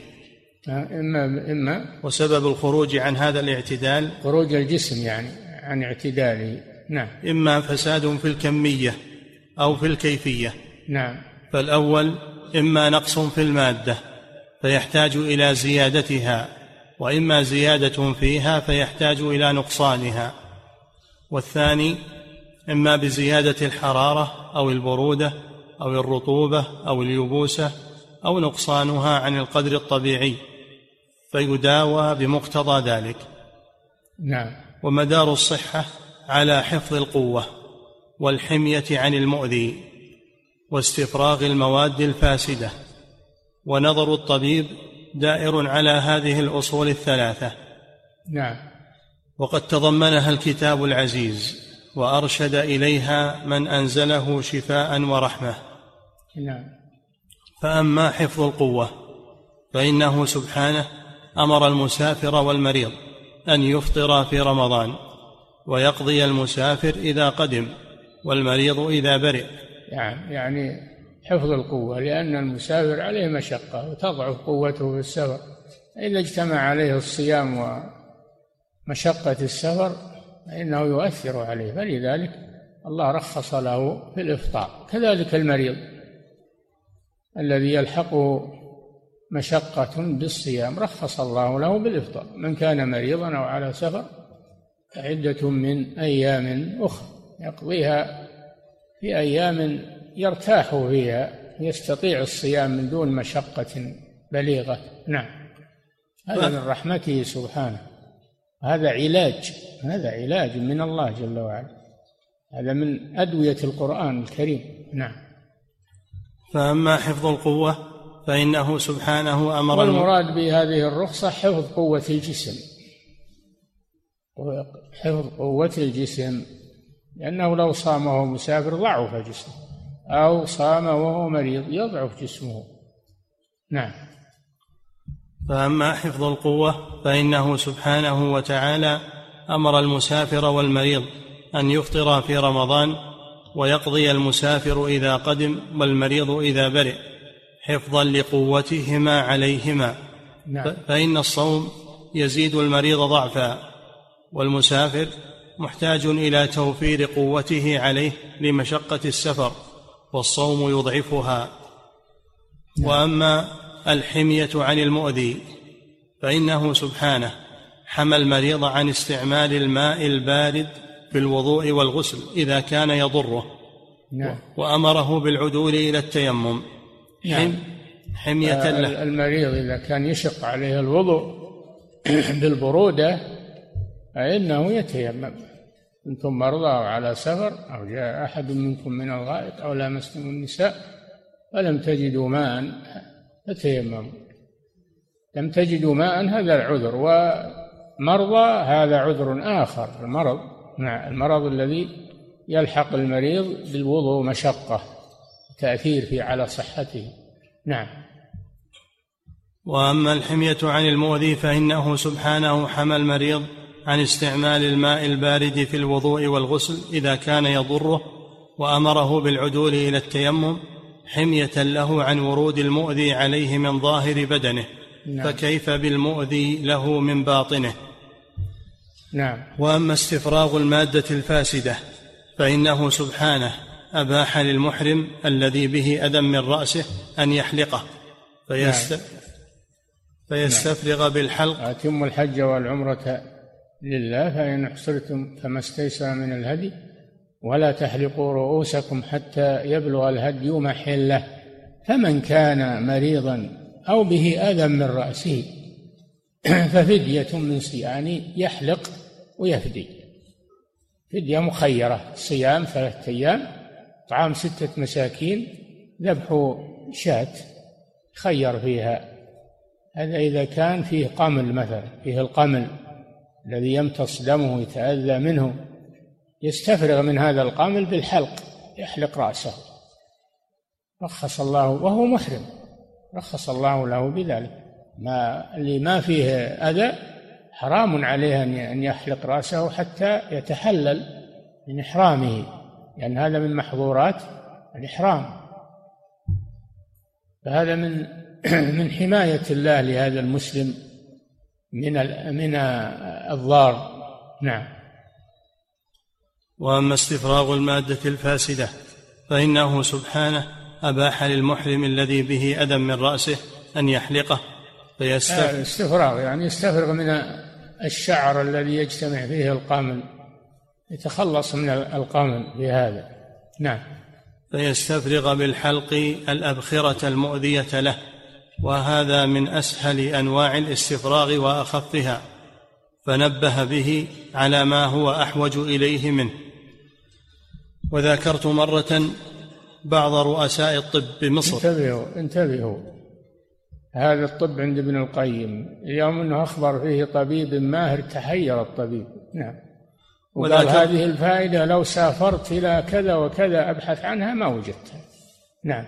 إما وسبب الخروج عن هذا الاعتدال، خروج الجسم يعني عن اعتداله. نعم. إما فساد في الكمية أو في الكيفية. نعم. فالأول إما نقص في المادة فيحتاج إلى زيادتها، وإما زيادة فيها فيحتاج إلى نقصانها. والثاني إما بزيادة الحرارة أو البرودة أو الرطوبة أو اليبوسة أو نقصانها عن القدر الطبيعي فيداوى بمقتضى ذلك. نعم. ومدار الصحة على حفظ القوة والحمية عن المؤذي واستفراغ المواد الفاسدة، ونظر الطبيب دائر على هذه الأصول الثلاثة. نعم. وقد تضمنها الكتاب العزيز وأرشد إليها من أنزله شفاء ورحمة. نعم. فأما حفظ القوة فإنه سبحانه أمر المسافر والمريض أن يفطر في رمضان، ويقضي المسافر إذا قدم والمريض إذا برئ. يعني حفظ القوة، لأن المسافر عليه مشقة وتضعف قوته في السفر. إذا اجتمع عليه الصيام ومشقة السفر فإنه يؤثر عليه، فلذلك الله رخص له في الإفطار. كذلك المريض الذي يلحقه مشقة بالصيام رخص الله له بالإفطار. من كان مريضا أو على سفر فعدة من أيام أخرى يقضيها في أيام يرتاح فيها، يستطيع الصيام من دون مشقة بليغة. نعم، هذا من رحمته سبحانه، هذا علاج من الله جل وعلا، هذا من أدوية القرآن الكريم. نعم. فأما حفظ القوة فإنه سبحانه أمر، والمراد بهذه الرخصة حفظ قوة الجسم، حفظ قوة الجسم، لأنه لو صام وهو مسافر ضعف جسمه، أو صام وهو مريض يضعف جسمه. نعم. فأما حفظ القوة فإنه سبحانه وتعالى أمر المسافر والمريض أن يفطر في رمضان، ويقضي المسافر إذا قدم والمريض إذا برئ، حفظا لقوتهما عليهما. نعم. فإن الصوم يزيد المريض ضعفا، والمسافر محتاج إلى توفير قوته عليه لمشقة السفر، والصوم يضعفها. وأما الحمية عن المؤذي فإنه سبحانه حمى المريض عن استعمال الماء البارد في الوضوء والغسل إذا كان يضره. نعم. وأمره بالعدول إلى التيمم. نعم. حمية له. المريض إذا كان يشق عليه الوضوء بالبرودة فإنه يتيمم. كنتم مرضى أو على سفر أو جاء أحد منكم من الغائط أو لامستم النساء فلم تجدوا ماء فتيمموا. لم تجدوا ماء هذا العذر، ومرضى هذا عذر آخر. المرض الذي يلحق المريض بالوضوء مشقة تأثير فيه على صحته. نعم. وأما الحمية عن المؤذي فإنه سبحانه حمى المريض عن استعمال الماء البارد في الوضوء والغسل إذا كان يضره، وأمره بالعدول إلى التيمم حمية له عن ورود المؤذي عليه من ظاهر بدنه. نعم. فكيف بالمؤذي له من باطنه؟ نعم. وأما استفراغ المادة الفاسدة فإنه سبحانه أباح للمحرم الذي به أذى من رأسه أن يحلقه فيستفرغ بالحلق. أتموا الحج والعمرة لله فإن أحصرتم فما استيسر من الهدي ولا تحلقوا رؤوسكم حتى يبلغ الهدي محله، فمن كان مريضا أو به أذى من رأسه ففدية من صيام، يعني يحلق ويفدي، فدية مخيرة، صيام 3 أيام، طعام 6 مساكين، ذبح شاة خير فيها. هذا إذا كان فيه قمل، مثلا فيه القمل الذي يمتص دمه يتأذى منه، يستفرغ من هذا القمل بالحلق، يحلق رأسه، رخص الله وهو محرم، رخص الله له بذلك. اللي ما فيه أذى حرام عليه أن يحلق رأسه حتى يتحلل من إحرامه، لأن هذا من محظورات الإحرام. فهذا من حماية الله لهذا المسلم من الضار. نعم. وأما استفراغ المادة الفاسدة فإنه سبحانه أباح للمحرم الذي به أذى من رأسه أن يحلقه الاستفراغ يعني يستفرغ من الشعر الذي يجتمع فيه القمل، يتخلص من القمل بهذا. نعم. فيستفرغ بالحلق الأبخرة المؤذية له، وهذا من أسهل أنواع الاستفراغ وأخفها، فنبه به على ما هو أحوج إليه منه. وذكرت مرة بعض رؤساء الطب بمصر. انتبهوا، هذا الطب عند ابن القيم اليوم أنه أخبر فيه طبيب ماهر تحير الطبيب. نعم. وقال هذه الفائدة لو سافرت إلى كذا وكذا أبحث عنها ما وجدتها. نعم.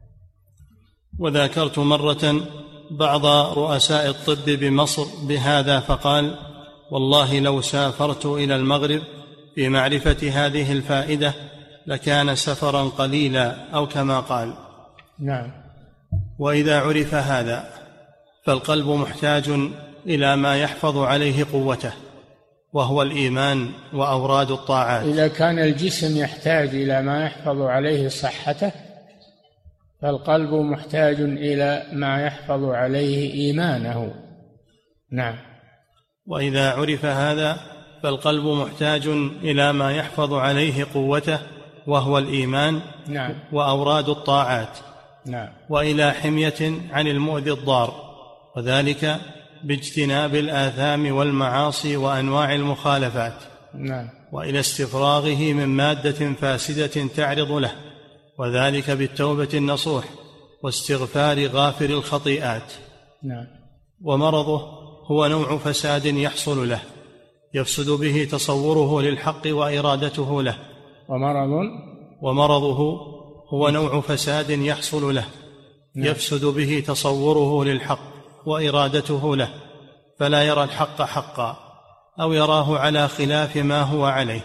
وذكرت مرة بعض رؤساء الطب بمصر بهذا فقال: والله لو سافرت إلى المغرب في معرفة هذه الفائدة لكان سفرا قليلا، أو كما قال. نعم. وإذا عرف هذا فالقلب محتاج إلى ما يحفظ عليه قوته، وهو الإيمان وأوراد الطاعات. إذا كان الجسم يحتاج إلى ما يحفظ عليه صحته، فالقلب محتاج إلى ما يحفظ عليه إيمانه. نعم. وإذا عرف هذا فالقلب محتاج إلى ما يحفظ عليه قوته وهو الإيمان. نعم. وأوراد الطاعات. نعم. وإلى حمية عن المؤذي الضار، وذلك باجتناب الآثام والمعاصي وأنواع المخالفات. نعم. وإلى استفراغه من مادة فاسدة تعرض له، وذلك بالتوبة النصوح واستغفار غافر الخطيئات. نعم. ومرضه هو نوع فساد يحصل له يفسد به تصوره للحق وإرادته له. ومرضه هو نوع فساد يحصل له يفسد به تصوره للحق وإرادته له، فلا يرى الحق حقا، أو يراه على خلاف ما هو عليه،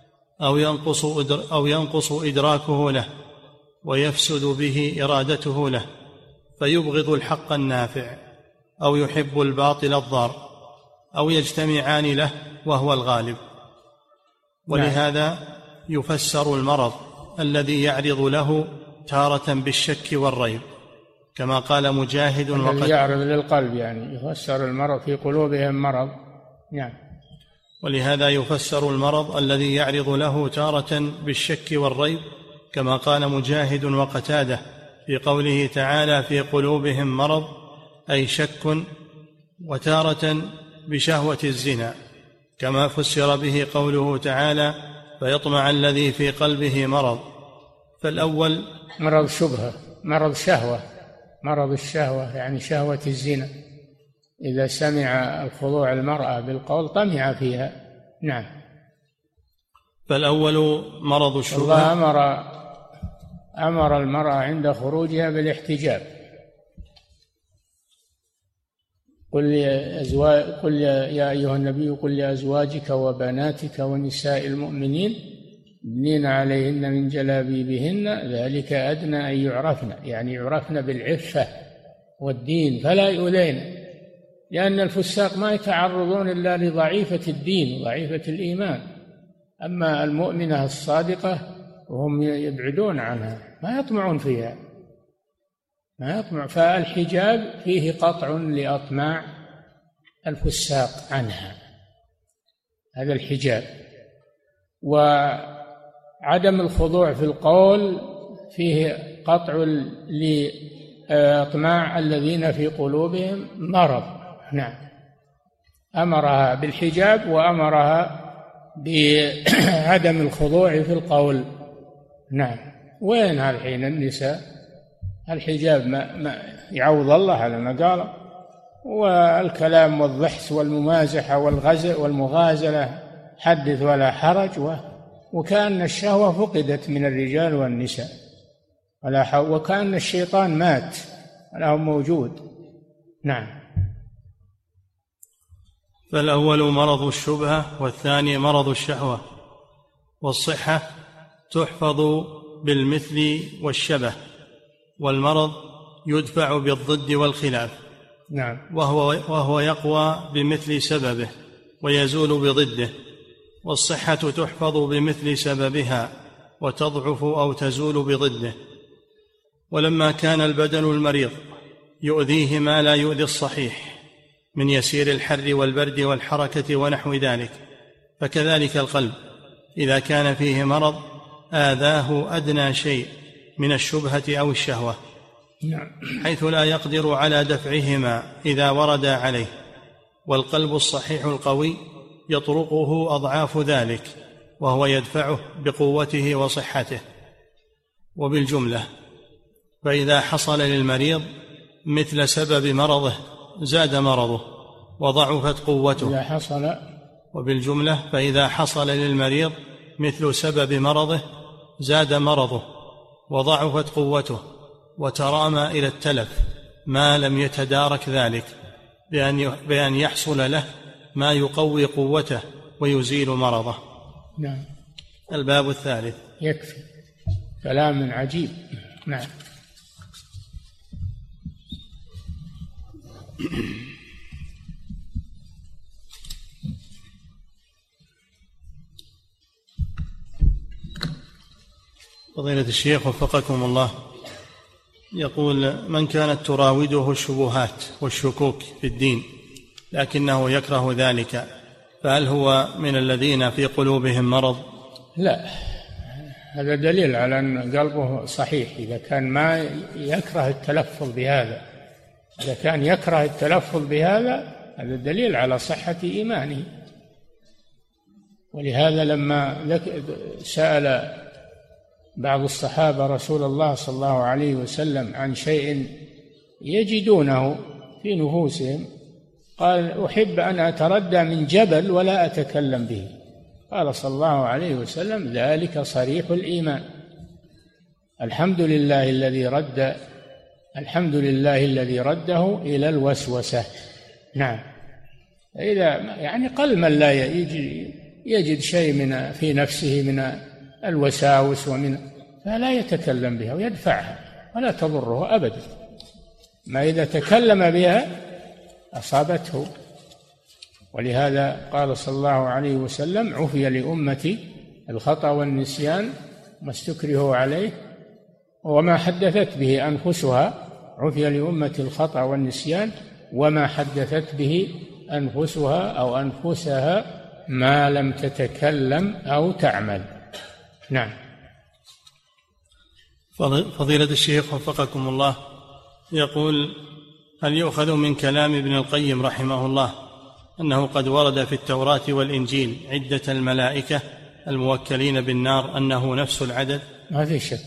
أو ينقص إدراكه له، ويفسد به إرادته له، فيبغض الحق النافع، أو يحب الباطل الضار، أو يجتمعان له وهو الغالب. ولهذا يفسر المرض الذي يعرض له تارة بالشك والريب، كما قال مجاهد الذي يعرض للقلب، يعني يفسر المرض في قلوبهم مرض. نعم. ولهذا يفسر المرض الذي يعرض له تارة بالشك والريب، كما قال مجاهد وقتاده في قوله تعالى في قلوبهم مرض، أي شك، وتارة بشهوة الزنا، كما فسر به قوله تعالى فيطمع الذي في قلبه مرض. فالأول مرض شبهة، مرض شهوة، مرض الشهوة يعني شهوة الزنا، إذا سمع الخضوع المرأة بالقول طمع فيها. نعم. فالأول مرض الشبهة. الله أمر المرأة عند خروجها بالاحتجاب. قل يا أيها النبي قل لأزواجك وبناتك ونساء المؤمنين يدنين عليهن من جلابيبهن ذلك أدنى أن يعرفن، يعني يعرفن بالعفة والدين فلا يؤذين، لأن الفساق ما يتعرضون إلا لضعيفة الدين وضعيفة الإيمان، أما المؤمنة الصادقة وهم يبعدون عنها ما يطمعون فيها، ما يطمع. فالحجاب فيه قطع لأطماع الفساق عنها، هذا الحجاب. وعدم الخضوع في القول فيه قطع لأطماع الذين في قلوبهم مرض. نعم. أمرها بالحجاب وأمرها بعدم الخضوع في القول. نعم. وين الحين النساء الحجاب ما يعوض الله على ما قال، والكلام والضحك والممازحة والمغازلة حدث ولا حرج، وكأن الشهوة فقدت من الرجال والنساء، وكأن الشيطان مات ولا هو موجود. نعم. فالأول مرض الشبهة، والثاني مرض الشهوة. والصحة تحفظ بالمثل والشبه، والمرض يدفع بالضد والخلاف. نعم. وهو يقوى بمثل سببه ويزول بضده. والصحة تحفظ بمثل سببها وتضعف أو تزول بضده. ولما كان البدن المريض يؤذيه ما لا يؤذي الصحيح من يسير الحر والبرد والحركة ونحو ذلك، فكذلك القلب إذا كان فيه مرض آذاه أدنى شيء من الشبهة أو الشهوة، حيث لا يقدر على دفعهما إذا ورد عليه. والقلب الصحيح القوي يطرقه أضعاف ذلك، وهو يدفعه بقوته وصحته. وبالجملة فإذا حصل للمريض مثل سبب مرضه زاد مرضه وضعفت قوته. وبالجملة فإذا حصل للمريض مثل سبب مرضه زاد مرضه وضعفت قوته، وترامى إلى التلف ما لم يتدارك ذلك بأن يحصل له ما يقوي قوته ويزيل مرضه. نعم. الباب الثالث. يكفي كلام عجيب. نعم. فضيلة الشيخ وفقكم الله، يقول: من كانت تراوده الشبهات والشكوك في الدين لكنه يكره ذلك، فهل هو من الذين في قلوبهم مرض؟ لا، هذا دليل على أن قلبه صحيح. إذا كان ما يكره التلفظ بهذا، إذا كان يكره التلفظ بهذا، هذا دليل على صحة إيمانه. ولهذا لما سأل بعض الصحابة رسول الله صلى الله عليه وسلم عن شيء يجدونه في نفوسهم، قال: أحب أن أتردى من جبل ولا أتكلم به. قال صلى الله عليه وسلم: ذلك صريح الإيمان. الحمد لله الذي رده إلى الوسوسة. نعم. إذا يعني قل من لا يجد شيء في نفسه من الوساوس فلا يتكلم بها ويدفعها ولا تضره أبدا. ما إذا تكلم بها أصابته. ولهذا قال صلى الله عليه وسلم: عفي لأمتي الخطأ والنسيان ما استكرهوا عليه وما حدثت به أنفسها. عفي لأمتي الخطأ والنسيان وما حدثت به أنفسها أو أنفسها ما لم تتكلم أو تعمل. نعم. فضيلة الشيخ وفقكم الله، يقول: هل يؤخذ من كلام ابن القيم رحمه الله أنه قد ورد في التوراة والإنجيل عدة الملائكة الموكلين بالنار أنه نفس العدد؟ ما في شك.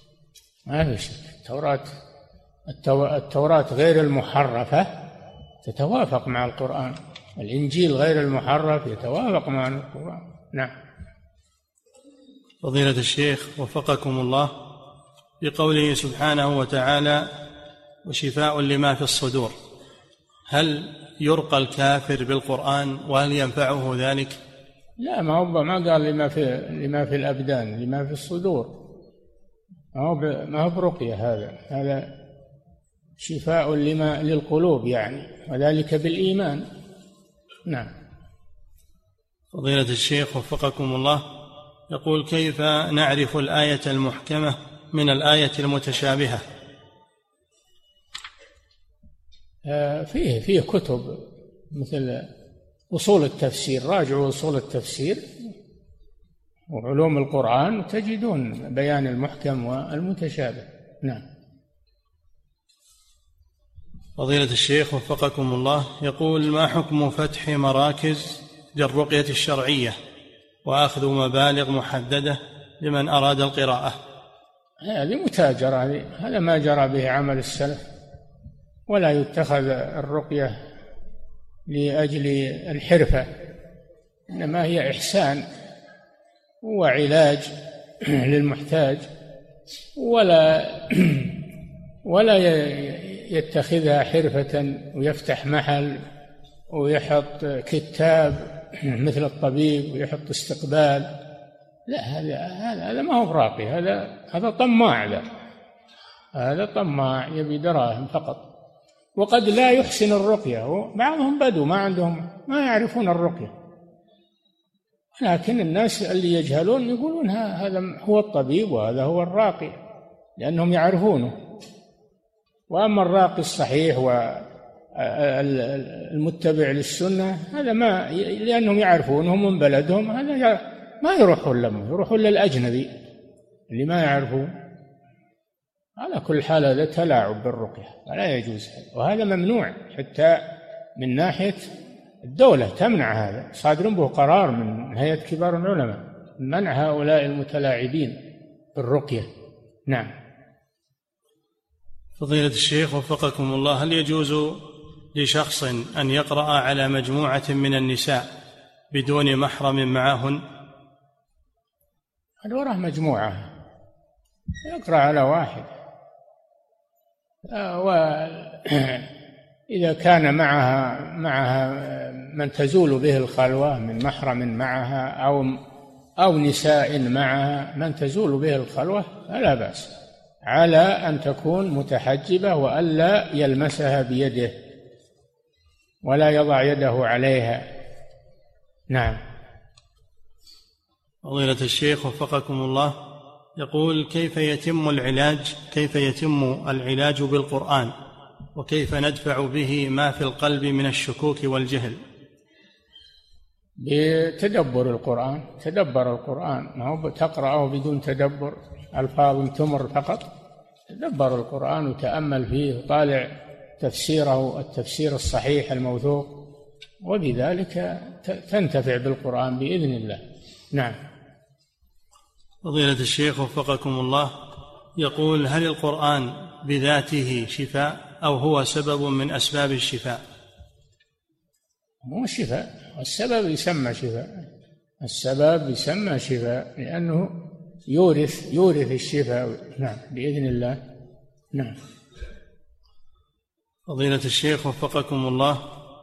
التوراة غير المحرفة تتوافق مع القرآن، الإنجيل غير المحرف يتوافق مع القرآن. نعم. فضيلة الشيخ وفقكم الله، بقوله سبحانه وتعالى: وشفاء لما في الصدور، هل يرقى الكافر بالقرآن وهل ينفعه ذلك؟ لا، ما قال لما في الأبدان، لما في الصدور، ما هو برقية. هذا شفاء للقلوب يعني، وذلك بالإيمان. نعم. فضيلة الشيخ وفقكم الله، يقول: كيف نعرف الآية المحكمة من الآية المتشابهة؟ فيه كتب مثل أصول التفسير، راجعوا أصول التفسير وعلوم القرآن تجدون بيان المحكم والمتشابه. نعم. فضيلة الشيخ وفقكم الله، يقول: ما حكم فتح مراكز للرقية الشرعية وأخذ مبالغ محددة لمن أراد القراءة؟ هذه متاجرة، هذا ما جرى به عمل السلف، ولا يتخذ الرقية لأجل الحرفة، إنما هي إحسان وعلاج للمحتاج، ولا يتخذها حرفة ويفتح محل ويحط كتاب مثل الطبيب ويحط استقبال. لا، هذا ما هو براقي، هذا طماع. هذا طماع يبي دراهم فقط، وقد لا يحسن الرقية. بعضهم بدو ما يعرفون الرقية، لكن الناس اللي يجهلون يقولون هذا هو الطبيب وهذا هو الراقي، لأنهم يعرفونه. وأما الراقي الصحيح والمتبع للسنة هذا لأنهم يعرفونه من بلدهم، هذا ما يروحون لهم، يروحون للأجنبي اللي ما يعرفون. على كل حال هذا تلاعب بالرقية ولا يجوز، وهذا ممنوع حتى من ناحية الدولة، تمنع هذا. صادر به قرار من هيئة كبار العلماء منع هؤلاء المتلاعبين بالرقية. نعم. فضيلة الشيخ وفقكم الله، هل يجوز لشخص أن يقرأ على مجموعة من النساء بدون محرم معهن؟ هل وراه مجموعة يقرأ على واحد، وإذا كان معها من تزول به الخلوة من محرم معها أو نساء معها من تزول به الخلوة فلا بأس، على أن تكون متحجبة وألا يلمسها بيده ولا يضع يده عليها. نعم. فضيلة الشيخ وفقكم الله، يقول كيف يتم العلاج بالقرآن، وكيف ندفع به ما في القلب من الشكوك والجهل؟ بتدبر القرآن. تدبر القرآن، ما هو تقرأه بدون تدبر، ألفاظ تمر فقط. تدبر القرآن وتأمل فيه وطالع تفسيره، التفسير الصحيح الموثوق، وبذلك تنتفع بالقرآن بإذن الله. نعم. فضيلة الشيخ وفقكم الله، يقول هل القرآن بذاته شفاء أو هو سبب من أسباب الشفاء؟ مو شفاء، السبب يسمى شفاء، السبب يسمى شفاء لأنه يورث الشفاء. نعم بإذن الله. نعم. فضيلة الشيخ وفقكم الله،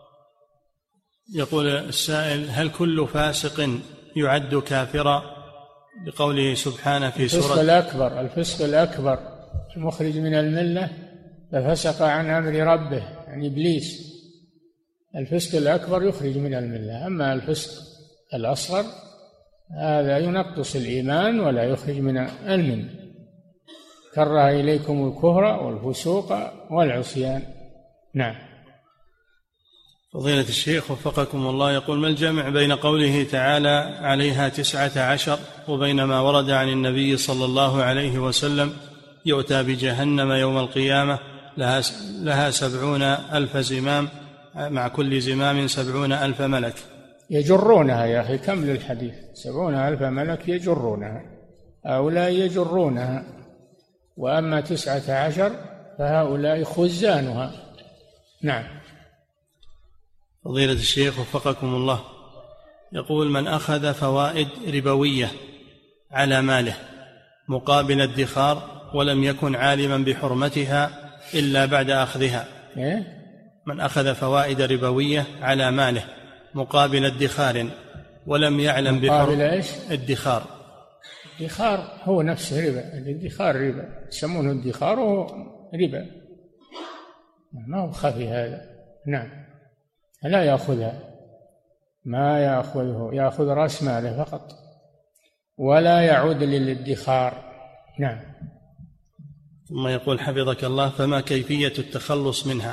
يقول السائل هل كل فاسق يعد كافرا بقوله سبحانه في سورة الفسق الأكبر المخرج من الملة ففسق عن أمر ربه، يعني إبليس. الفسق الأكبر يخرج من الملة، أما الفسق الأصغر هذا ينقص الإيمان ولا يخرج من الملة. كره إليكم الكفر والفسوق والعصيان. نعم. فضيلة الشيخ وفقكم الله، يقول ما الجمع بين قوله تعالى عليها 19 وبين ما ورد عن النبي صلى الله عليه وسلم يؤتى بجهنم يوم القيامة لها 70,000 زمام، مع كل زمام 70,000 ملك؟ يجرونها يا أخي، كمل الحديث. 70,000 ملك يجرونها، هؤلاء يجرونها، وأما 19 فهؤلاء خزانها. نعم. فضيلة الشيخ وفقكم الله، يقول من أخذ فوائد ربوية على ماله مقابل الادخار ولم يكن عالما بحرمتها إلا بعد أخذها. من أخذ فوائد ربوية على ماله مقابل ادخار ولم يعلم بحرمة الادخار. الادخار هو نفسه ربا، الادخار ربا، يسمونه الادخار وهو ربا، ما هو خفي هذا. نعم. لا يأخذها، ما يأخذه، يأخذ رأس ماله فقط ولا يعود للادخار. نعم. ثم يقول حفظك الله فما كيفية التخلص منها؟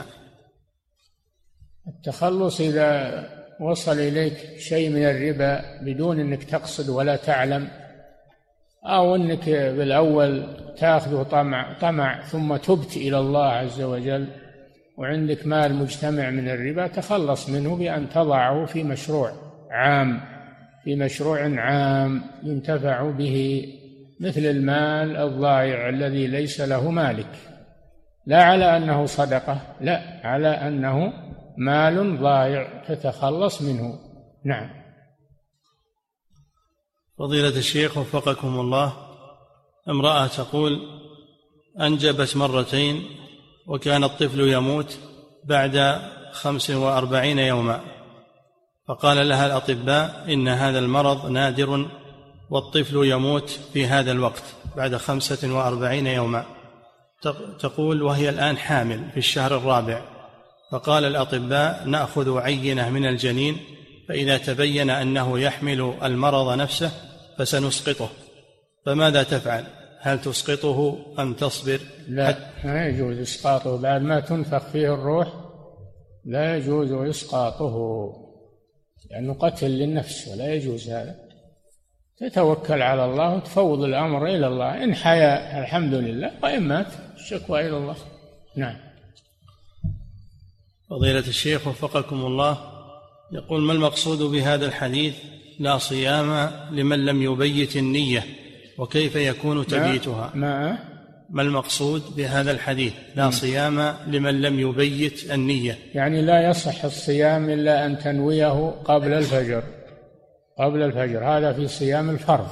التخلص إذا وصل إليك شيء من الربا بدون أنك تقصد ولا تعلم، أو أنك بالأول تأخذه طمع ثم تبت إلى الله عز وجل وعندك مال مجتمع من الربا، تخلص منه بأن تضعه في مشروع عام ينتفع به، مثل المال الضائع الذي ليس له مالك، لا على أنه صدقة، لا على أنه مال ضائع تتخلص منه. نعم. فضيلة الشيخ وفقكم الله، امرأة تقول أنجبت مرتين وكان الطفل يموت بعد 45 يوما، فقال لها الأطباء إن هذا المرض نادر والطفل يموت في هذا الوقت بعد 45 يوما. تقول وهي الآن حامل في الشهر الرابع، فقال الأطباء نأخذ عينة من الجنين، فإذا تبين أنه يحمل المرض نفسه فسنسقطه، فماذا تفعل؟ هل تسقطه أم تصبر؟ لا يجوز إسقاطه بعد ما تنفخ فيه الروح، لا يجوز إسقاطه لأنه قتل للنفس ولا يجوز هذا. تتوكل على الله وتفوض الأمر إلى الله، إن حيا الحمد لله، وإن مات الشكوى إلى الله. نعم. فضيلة الشيخ وفقكم الله، يقول ما المقصود بهذا الحديث لا صيام لمن لم يبيت النية، وكيف يكون تبييتها؟ ما المقصود بهذا الحديث لا صيام لمن لم يبيت النية؟ يعني لا يصح الصيام إلا أن تنويه قبل الفجر، هذا في صيام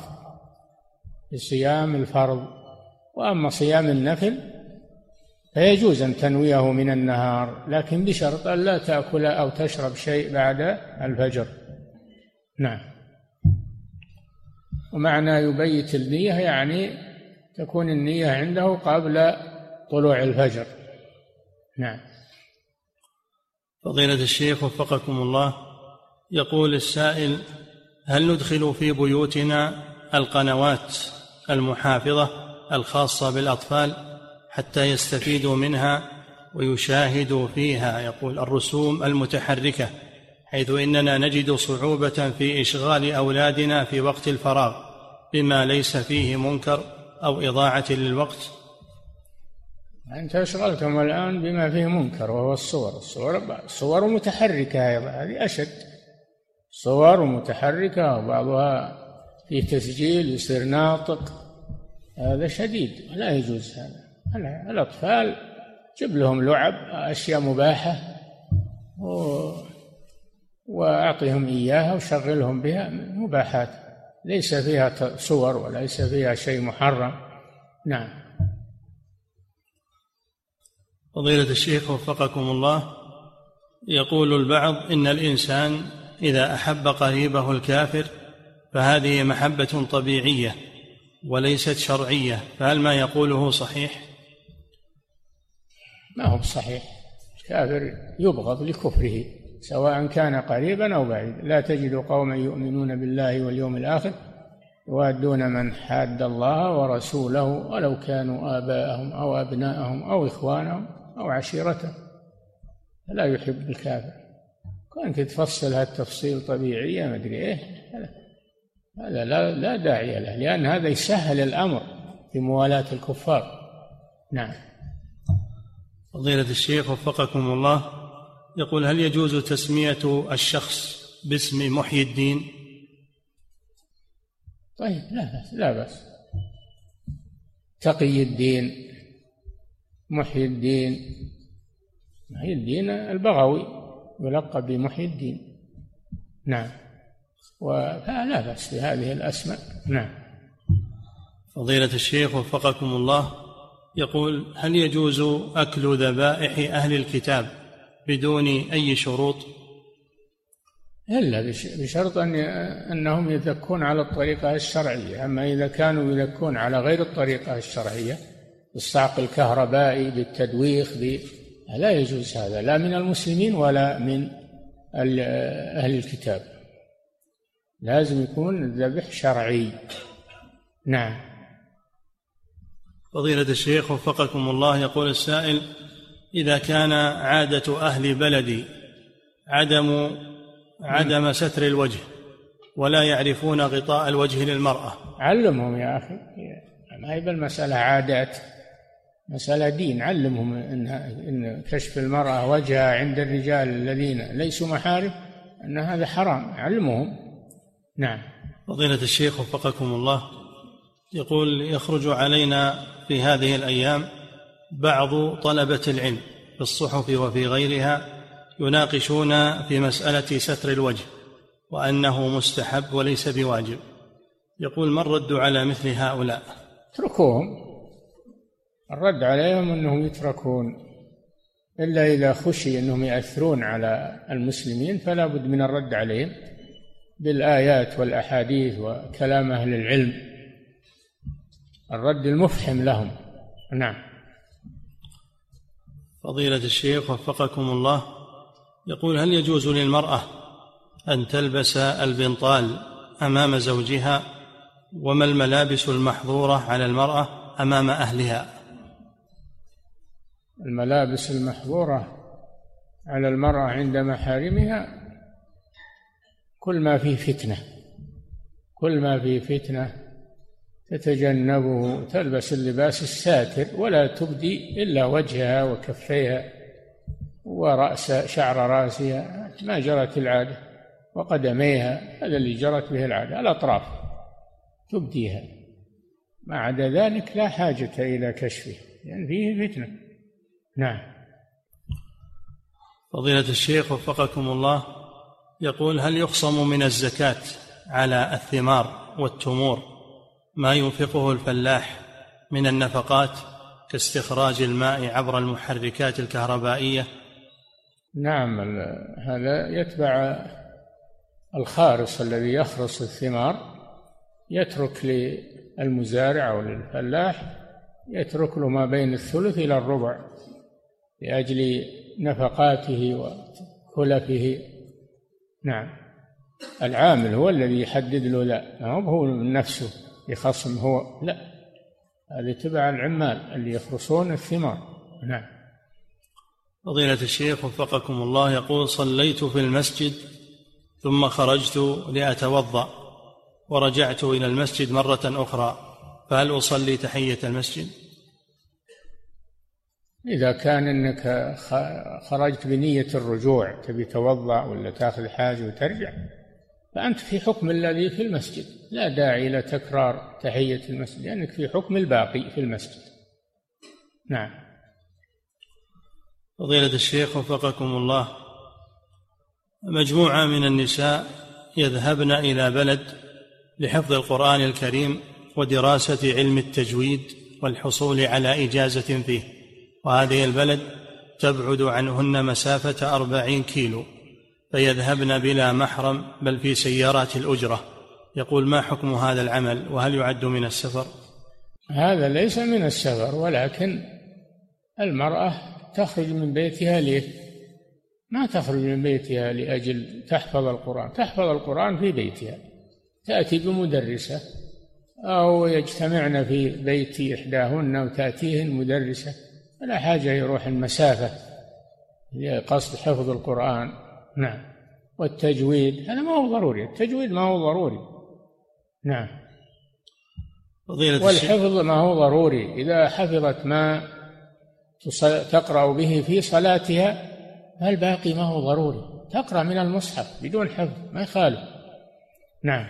الفرض. وأما صيام النفل فيجوز أن تنويه من النهار، لكن بشرط أن لا تأكل أو تشرب شيء بعد الفجر. نعم. ومعنى يبيت النية يعني تكون النية عنده قبل طلوع الفجر. نعم. فضيلة الشيخ وفقكم الله، يقول السائل هل ندخل في بيوتنا القنوات المحافظة الخاصة بالأطفال حتى يستفيدوا منها ويشاهدوا فيها، يقول الرسوم المتحركة، حيث إننا نجد صعوبة في إشغال أولادنا في وقت الفراغ بما ليس فيه منكر أو إضاعة للوقت. أنت أشغلتم الآن بما فيه منكر وهو الصور متحركة أيضا، هذه أشد، صور متحركة وبعضها فيه تسجيل يصير ناطق، هذا شديد لا يجوز. هذا الأطفال جب لهم لعب، أشياء مباحة وأعطيهم إياها وشغلهم بها، مباحات ليس فيها صور وليس فيها شيء محرم. نعم. فضيلة الشيخ وفقكم الله، يقول البعض إن الإنسان إذا أحب قريبه الكافر فهذه محبة طبيعية وليست شرعية، فهل ما يقوله صحيح؟ ما هو صحيح، الكافر يبغض لكفره سواء كان قريبا أو بعيدا. لا تجد قوما يؤمنون بالله واليوم الآخر يوادون من حاد الله ورسوله ولو كانوا آباءهم أو أبناءهم أو إخوانهم أو عشيرتهم، لا يحب الكافر. كنت تفصل هالتفصيل طبيعية ما أدري إيه، هذا لا داعي له، لأن هذا يسهل الأمر في موالاة الكفار. نعم. فضيلة الشيخ وفقكم الله، يقول هل يجوز تسمية الشخص باسم محيي الدين؟ طيب لا بأس. تقي الدين، محيي الدين البغوي يلقب بمحيي الدين. نعم. ولا بأس بهذه الأسماء. نعم. فضيلة الشيخ وفقكم الله، يقول هل يجوز أكل ذبائح أهل الكتاب بدون أي شروط؟ إلا بشرط أنهم يذكون على الطريقة الشرعية. أما إذا كانوا يذكون على غير الطريقة الشرعية بالصعق الكهربائي بالتدويخ لا يجوز هذا، لا من المسلمين ولا من أهل الكتاب. لازم يكون الذبح شرعي. نعم. فضيلة الشيخ وفقكم الله، يقول السائل إذا كان عادة أهل بلدي عدم ستر الوجه ولا يعرفون غطاء الوجه للمرأة، علمهم يا أخي، ما هي بالمسألة عادات، مسألة دين. علمهم إن كشف المرأة وجهها عند الرجال الذين ليسوا محارم أن هذا حرام، علمهم. نعم. فضيلة الشيخ وفقكم الله، يقول يخرج علينا في هذه الأيام بعض طلبة العلم في الصحف وفي غيرها يناقشون في مسألة ستر الوجه وأنه مستحب وليس بواجب، يقول ما الرد على مثل هؤلاء؟ اتركوهم، الرد عليهم أنهم يتركون، إلا إذا خشي أنهم يأثرون على المسلمين فلا بد من الرد عليهم بالآيات والأحاديث وكلام أهل العلم، الرد المفحم لهم. نعم. فضيلة الشيخ وفقكم الله، يقول هل يجوز للمرأة أن تلبس البنطال أمام زوجها، وما الملابس المحظورة على المرأة أمام أهلها؟ الملابس المحظورة على المرأة عند محارمها كل ما فيه فتنة تتجنبه، تلبس اللباس الساتر ولا تبدي إلا وجهها وكفيها شعر رأسها ما جرت العادة، وقدميها، هذا اللي جرت به العادة، الأطراف تبديها، ما عدا ذلك لا حاجة إلى كشفه لأن فيه فتنة. نعم. فضيلة الشيخ وفقكم الله، يقول هل يخصم من الزكاة على الثمار والتمور ما ينفقه الفلاح من النفقات كاستخراج الماء عبر المحركات الكهربائية؟ نعم، هذا يتبع الخارص الذي يخرص الثمار، يترك للمزارع أو للفلاح يترك له ما بين الثلث إلى الربع لأجل نفقاته وكلفه. نعم. العامل هو الذي يحدد له، لا هو من نفسه، بخصم هو، لا، هذه تبع العمال اللي يخرصون الثمار. نعم. فضيلة الشيخ وفقكم الله، يقول: صليت في المسجد ثم خرجت لأتوضأ ورجعت إلى المسجد مرة أخرى، فهل أصلي تحية المسجد؟ إذا كان أنك خرجت بنية الرجوع، تبي توضأ ولا تأخذ حاجة وترجع، فأنت في حكم الذي في المسجد، لا داعي إلى تكرار تحية المسجد، لأنك في حكم الباقي في المسجد. نعم. فضيلة الشيخ وفقكم الله، مجموعة من النساء يذهبن إلى بلد لحفظ القرآن الكريم ودراسة علم التجويد والحصول على إجازة فيه، وهذه البلد تبعد عنهن مسافة 40 كيلو، فيذهبن بلا محرم بل في سيارات الأجرة. يقول: ما حكم هذا العمل، وهل يعد من السفر؟ هذا ليس من السفر، ولكن المرأة تخرج من بيتها ليه؟ ما تخرج من بيتها لأجل تحفظ القرآن، تحفظ القرآن في بيتها، تأتي بمدرسة أو يجتمعن في بيت إحداهن وتأتيهن مدرسة، فلا حاجة يروح المسافة لقصد حفظ القرآن. نعم. والتجويد هذا ما هو ضروري، التجويد ما هو ضروري. نعم. والحفظ ما هو ضروري، إذا حفظت ما تقرأ به في صلاتها فالباقي ما هو ضروري، تقرأ من المصحف بدون حفظ ما يخالف. نعم.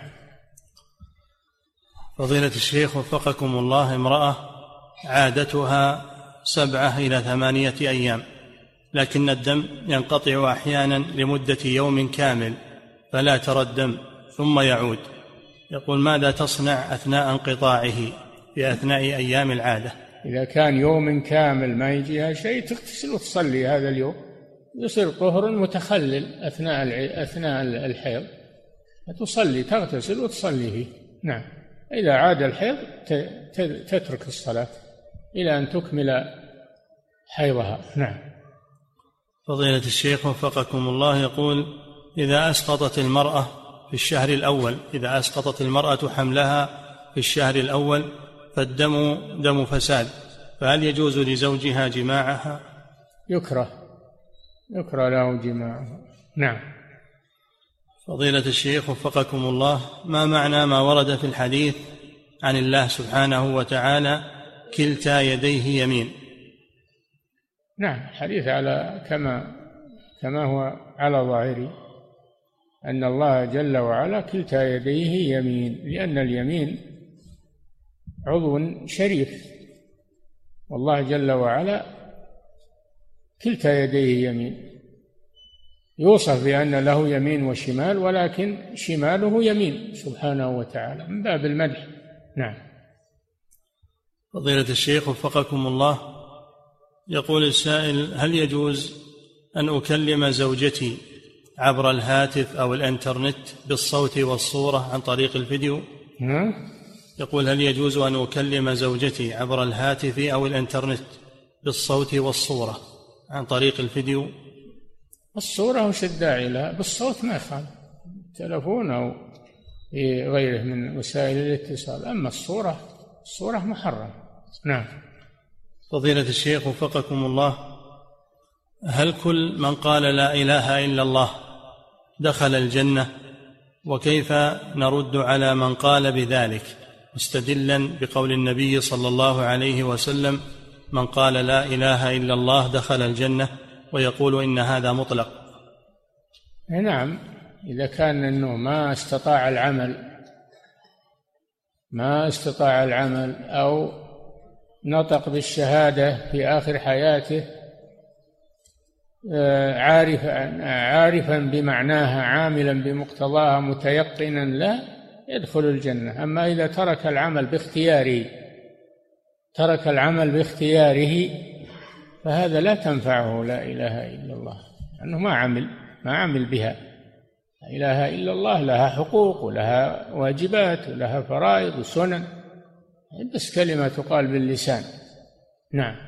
فضيلة الشيخ وفقكم الله، امرأة عادتها 7 إلى 8 أيام، لكن الدم ينقطع أحيانا لمدة يوم كامل فلا ترى الدم ثم يعود. يقول: ماذا تصنع أثناء انقطاعه في أثناء أيام العادة؟ إذا كان يوم كامل ما يجيها شيء تغتسل وتصلي هذا اليوم، يصير طهر متخلل أثناء الحيض، تصلي تغتسل وتصلي فيه. نعم. إذا عاد الحيض تترك الصلاة إلى أن تكمل حيضها. نعم. فضيلة الشيخ وفقكم الله، يقول: إذا أسقطت المرأة في الشهر الأول، إذا أسقطت المرأة حملها في الشهر الأول فالدم دم فساد، فهل يجوز لزوجها جماعها؟ يكره له جماعها. نعم. فضيلة الشيخ وفقكم الله، ما معنى ما ورد في الحديث عن الله سبحانه وتعالى: كلتا يديه يمين؟ نعم، الحديث على كما هو على ظاهره، أن الله جل وعلا كلتا يديه يمين، لأن اليمين عضو شريف، والله جل وعلا كلتا يديه يمين، يوصف بأن له يمين وشمال، ولكن شماله يمين سبحانه وتعالى من باب المدح. نعم. فضيلة الشيخ وفقكم الله، يقول السائل: هل يجوز أن أكلم زوجتي عبر الهاتف أو الإنترنت بالصوت والصورة عن طريق الفيديو؟ يقول: هل يجوز أن أكلم زوجتي عبر الهاتف أو الإنترنت بالصوت والصورة عن طريق الفيديو؟ الصورة وش الداعي لها، بالصوت ما يخالف، تلفون أو غيره من وسائل الاتصال، أما الصورة محرم. نعم. فضيلة الشيخ وفقكم الله، هل كل من قال لا إله إلا الله دخل الجنة؟ وكيف نرد على من قال بذلك مستدلا بقول النبي صلى الله عليه وسلم: من قال لا إله إلا الله دخل الجنة، ويقول إن هذا مطلق؟ نعم، إذا كان أنه ما استطاع العمل أو نطق بالشهادة في آخر حياته عارفا بمعناها عاملا بمقتضاها متيقنا، لا يدخل الجنة. أما إذا ترك العمل باختياره فهذا لا تنفعه لا إله إلا الله، لأنه ما عمل بها. لا إله إلا الله لها حقوق ولها واجبات ولها فرائض وسنن، بس كلمة تقال باللسان. نعم.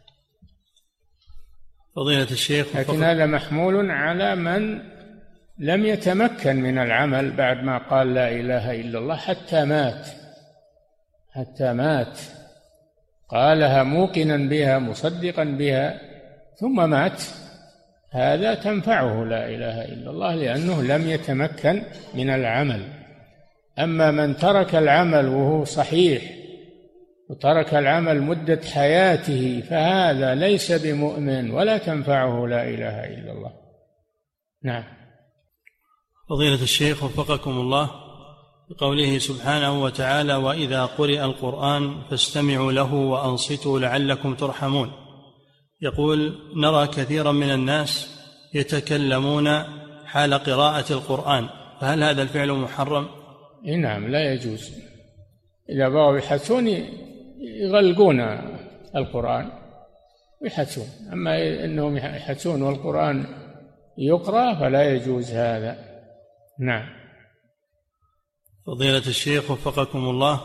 فضيلة الشيخ، لكن هذا محمول على من لم يتمكن من العمل بعد ما قال لا إله إلا الله حتى مات، حتى مات، قالها موقنا بها مصدقا بها ثم مات، هذا تنفعه لا إله إلا الله، لأنه لم يتمكن من العمل. أما من ترك العمل وهو صحيح وترك العمل مدة حياته فهذا ليس بمؤمن ولا تنفعه لا إله إلا الله. نعم. فضيلة الشيخ وفقكم الله، بقوله سبحانه وتعالى: وإذا قرئ القرآن فاستمعوا له وأنصتوا لعلكم ترحمون، يقول: نرى كثيرا من الناس يتكلمون حال قراءة القرآن، فهل هذا الفعل محرم؟ نعم، لا يجوز. إذا بغوا يحسون يغلقون القرآن ويحسون، أما إنهم يحسون والقرآن يقرأ فلا يجوز هذا. نعم. فضيلة الشيخ وفقكم الله،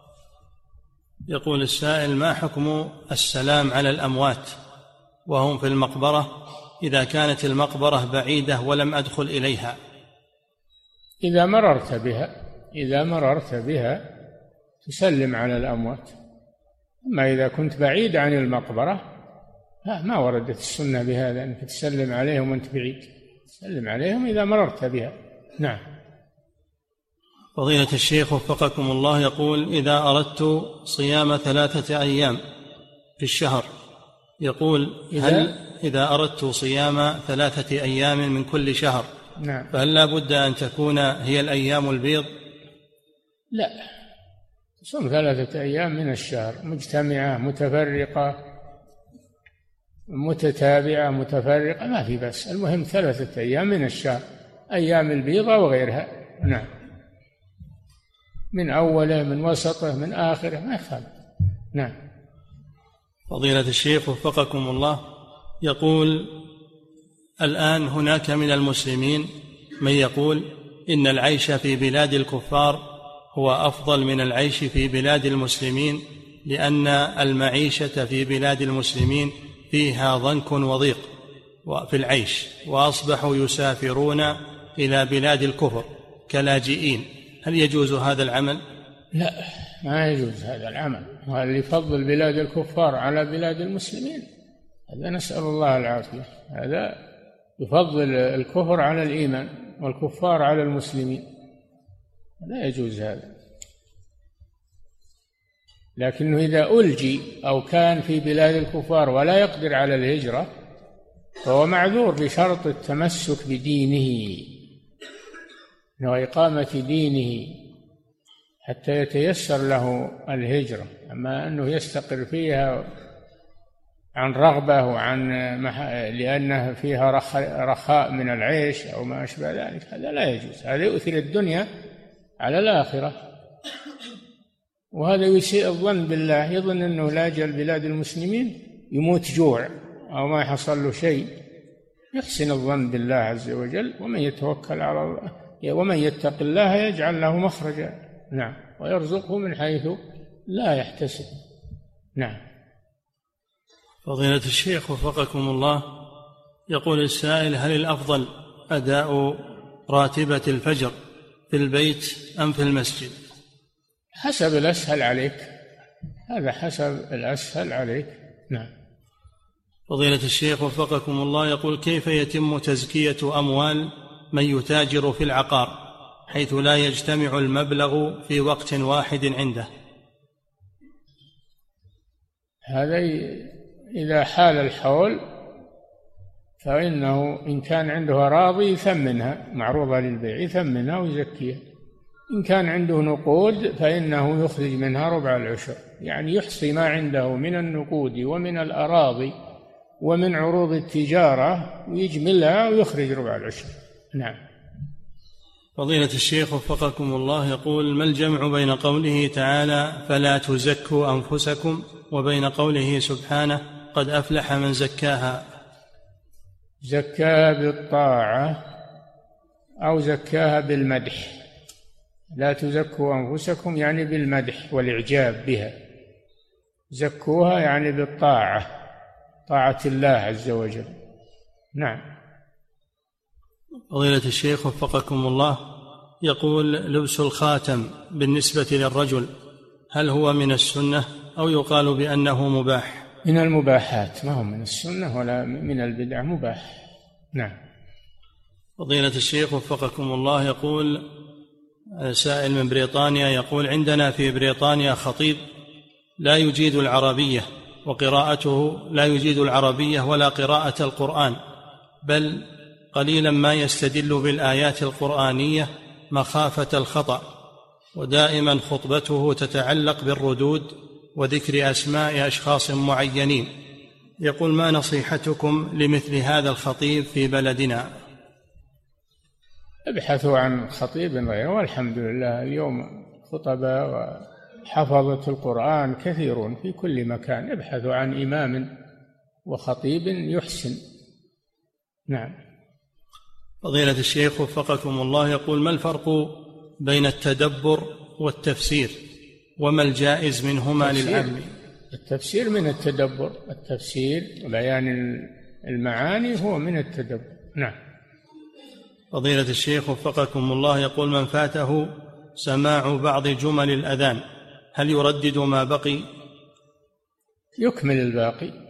يقول السائل: ما حكم السلام على الأموات وهم في المقبرة إذا كانت المقبرة بعيدة ولم أدخل إليها؟ إذا مررت بها تسلم على الأموات، أما إذا كنت بعيد عن المقبرة ما وردت السنة بهذا، أنك تسلم عليهم وأنت بعيد، تسلم عليهم إذا مررت بها. نعم. فضيلة الشيخ وفقكم الله، يقول: إذا أردت صيام 3 أيام في الشهر، يقول: إذا أردت صيام 3 أيام من كل شهر، نعم، فهل لا بد أن تكون هي الأيام البيض؟ لا، صوم 3 أيام من الشهر مجتمعة متفرقة متتابعة متفرقة ما في بس، المهم 3 أيام من الشهر، أيام البيضة وغيرها. نعم، من أوله من وسطه من آخره ما يخالف. نعم. فضيلة الشيخ وفقكم الله، يقول: الآن هناك من المسلمين من يقول إن العيش في بلاد الكفار هو أفضل من العيش في بلاد المسلمين، لأن المعيشة في بلاد المسلمين فيها ضنك وضيق في العيش، وأصبحوا يسافرون إلى بلاد الكفر كلاجئين، هل يجوز هذا العمل؟ لا، ما يجوز هذا العمل، واللي يفضل بلاد الكفار على بلاد المسلمين هذا نسأل الله العافية، هذا يفضل الكفر على الإيمان والكفار على المسلمين، لا يجوز هذا. لكنه إذا ألجي أو كان في بلاد الكفار ولا يقدر على الهجرة فهو معذور بشرط التمسك بدينه وإقامة دينه حتى يتيسر له الهجرة. أما أنه يستقر فيها عن رغبة وعن لأنها فيها رخاء من العيش أو ما أشبه ذلك، هذا لا يجوز، هذا يؤثر الدنيا على الآخرة، وهذا يسيء الظن بالله، يظن أنه لاجأ بلاد المسلمين يموت جوع أو ما يحصل له شيء. يحسن الظن بالله عز وجل، ومن يتوكل على الله ومن يتق الله يجعل له مخرجا. نعم، ويرزقه من حيث لا يحتسب. نعم. فضيلة الشيخ وفقكم الله، يقول السائل: هل الأفضل أداء راتبة الفجر في البيت أم في المسجد؟ حسب الأسهل عليك، هذا حسب الأسهل عليك. نعم. فضيلة الشيخ وفقكم الله، يقول: كيف يتم تزكية أموال من يتاجر في العقار حيث لا يجتمع المبلغ في وقت واحد عنده؟ هذا إذا حال الحول فإنه إن كان عنده أراضي يثمنها معروضة للبيع، يثمنها ويزكيها. إن كان عنده نقود فإنه يخرج منها ربع العشر، يعني يحصي ما عنده من النقود ومن الأراضي ومن عروض التجارة ويجملها ويخرج ربع العشر. نعم. فضيلة الشيخ وفقكم الله، يقول: ما الجمع بين قوله تعالى فلا تزكوا أنفسكم وبين قوله سبحانه قد أفلح من زكاها؟ زكاها بالطاعة أو زكاها بالمدح. لا تزكوا أنفسكم يعني بالمدح والإعجاب بها، زكوها يعني بالطاعة، طاعة الله عز وجل. نعم. فضيلة الشيخ وفقكم الله، يقول: لبس الخاتم بالنسبة للرجل هل هو من السنة أو يقال بأنه مباح؟ من المباحات، ما هو من السنة ولا من البدع، مباح. نعم. فضيلة الشيخ وفقكم الله، يقول سائل من بريطانيا، يقول عندنا في بريطانيا خطيب لا يجيد العربية وقراءته لا يجيد العربية ولا قراءة القرآن، بل قليلا ما يستدل بالآيات القرآنية مخافة الخطأ، ودائما خطبته تتعلق بالردود وذكر أسماء أشخاص معينين. يقول ما نصيحتكم لمثل هذا الخطيب في بلدنا؟ ابحثوا عن خطيب غيره، والحمد لله اليوم خطباء وحفظة القرآن كثيرون في كل مكان. ابحثوا عن إمام وخطيب يحسن. نعم. فضيلة الشيخ وفقكم الله، يقول ما الفرق بين التدبر والتفسير، وما الجائز منهما للعلم؟ التفسير من التدبر، التفسير بيان المعاني هو من التدبر. نعم. فضيلة الشيخ وفقكم الله، يقول من فاته سماع بعض جمل الأذان هل يردد ما بقي؟ يكمل الباقي.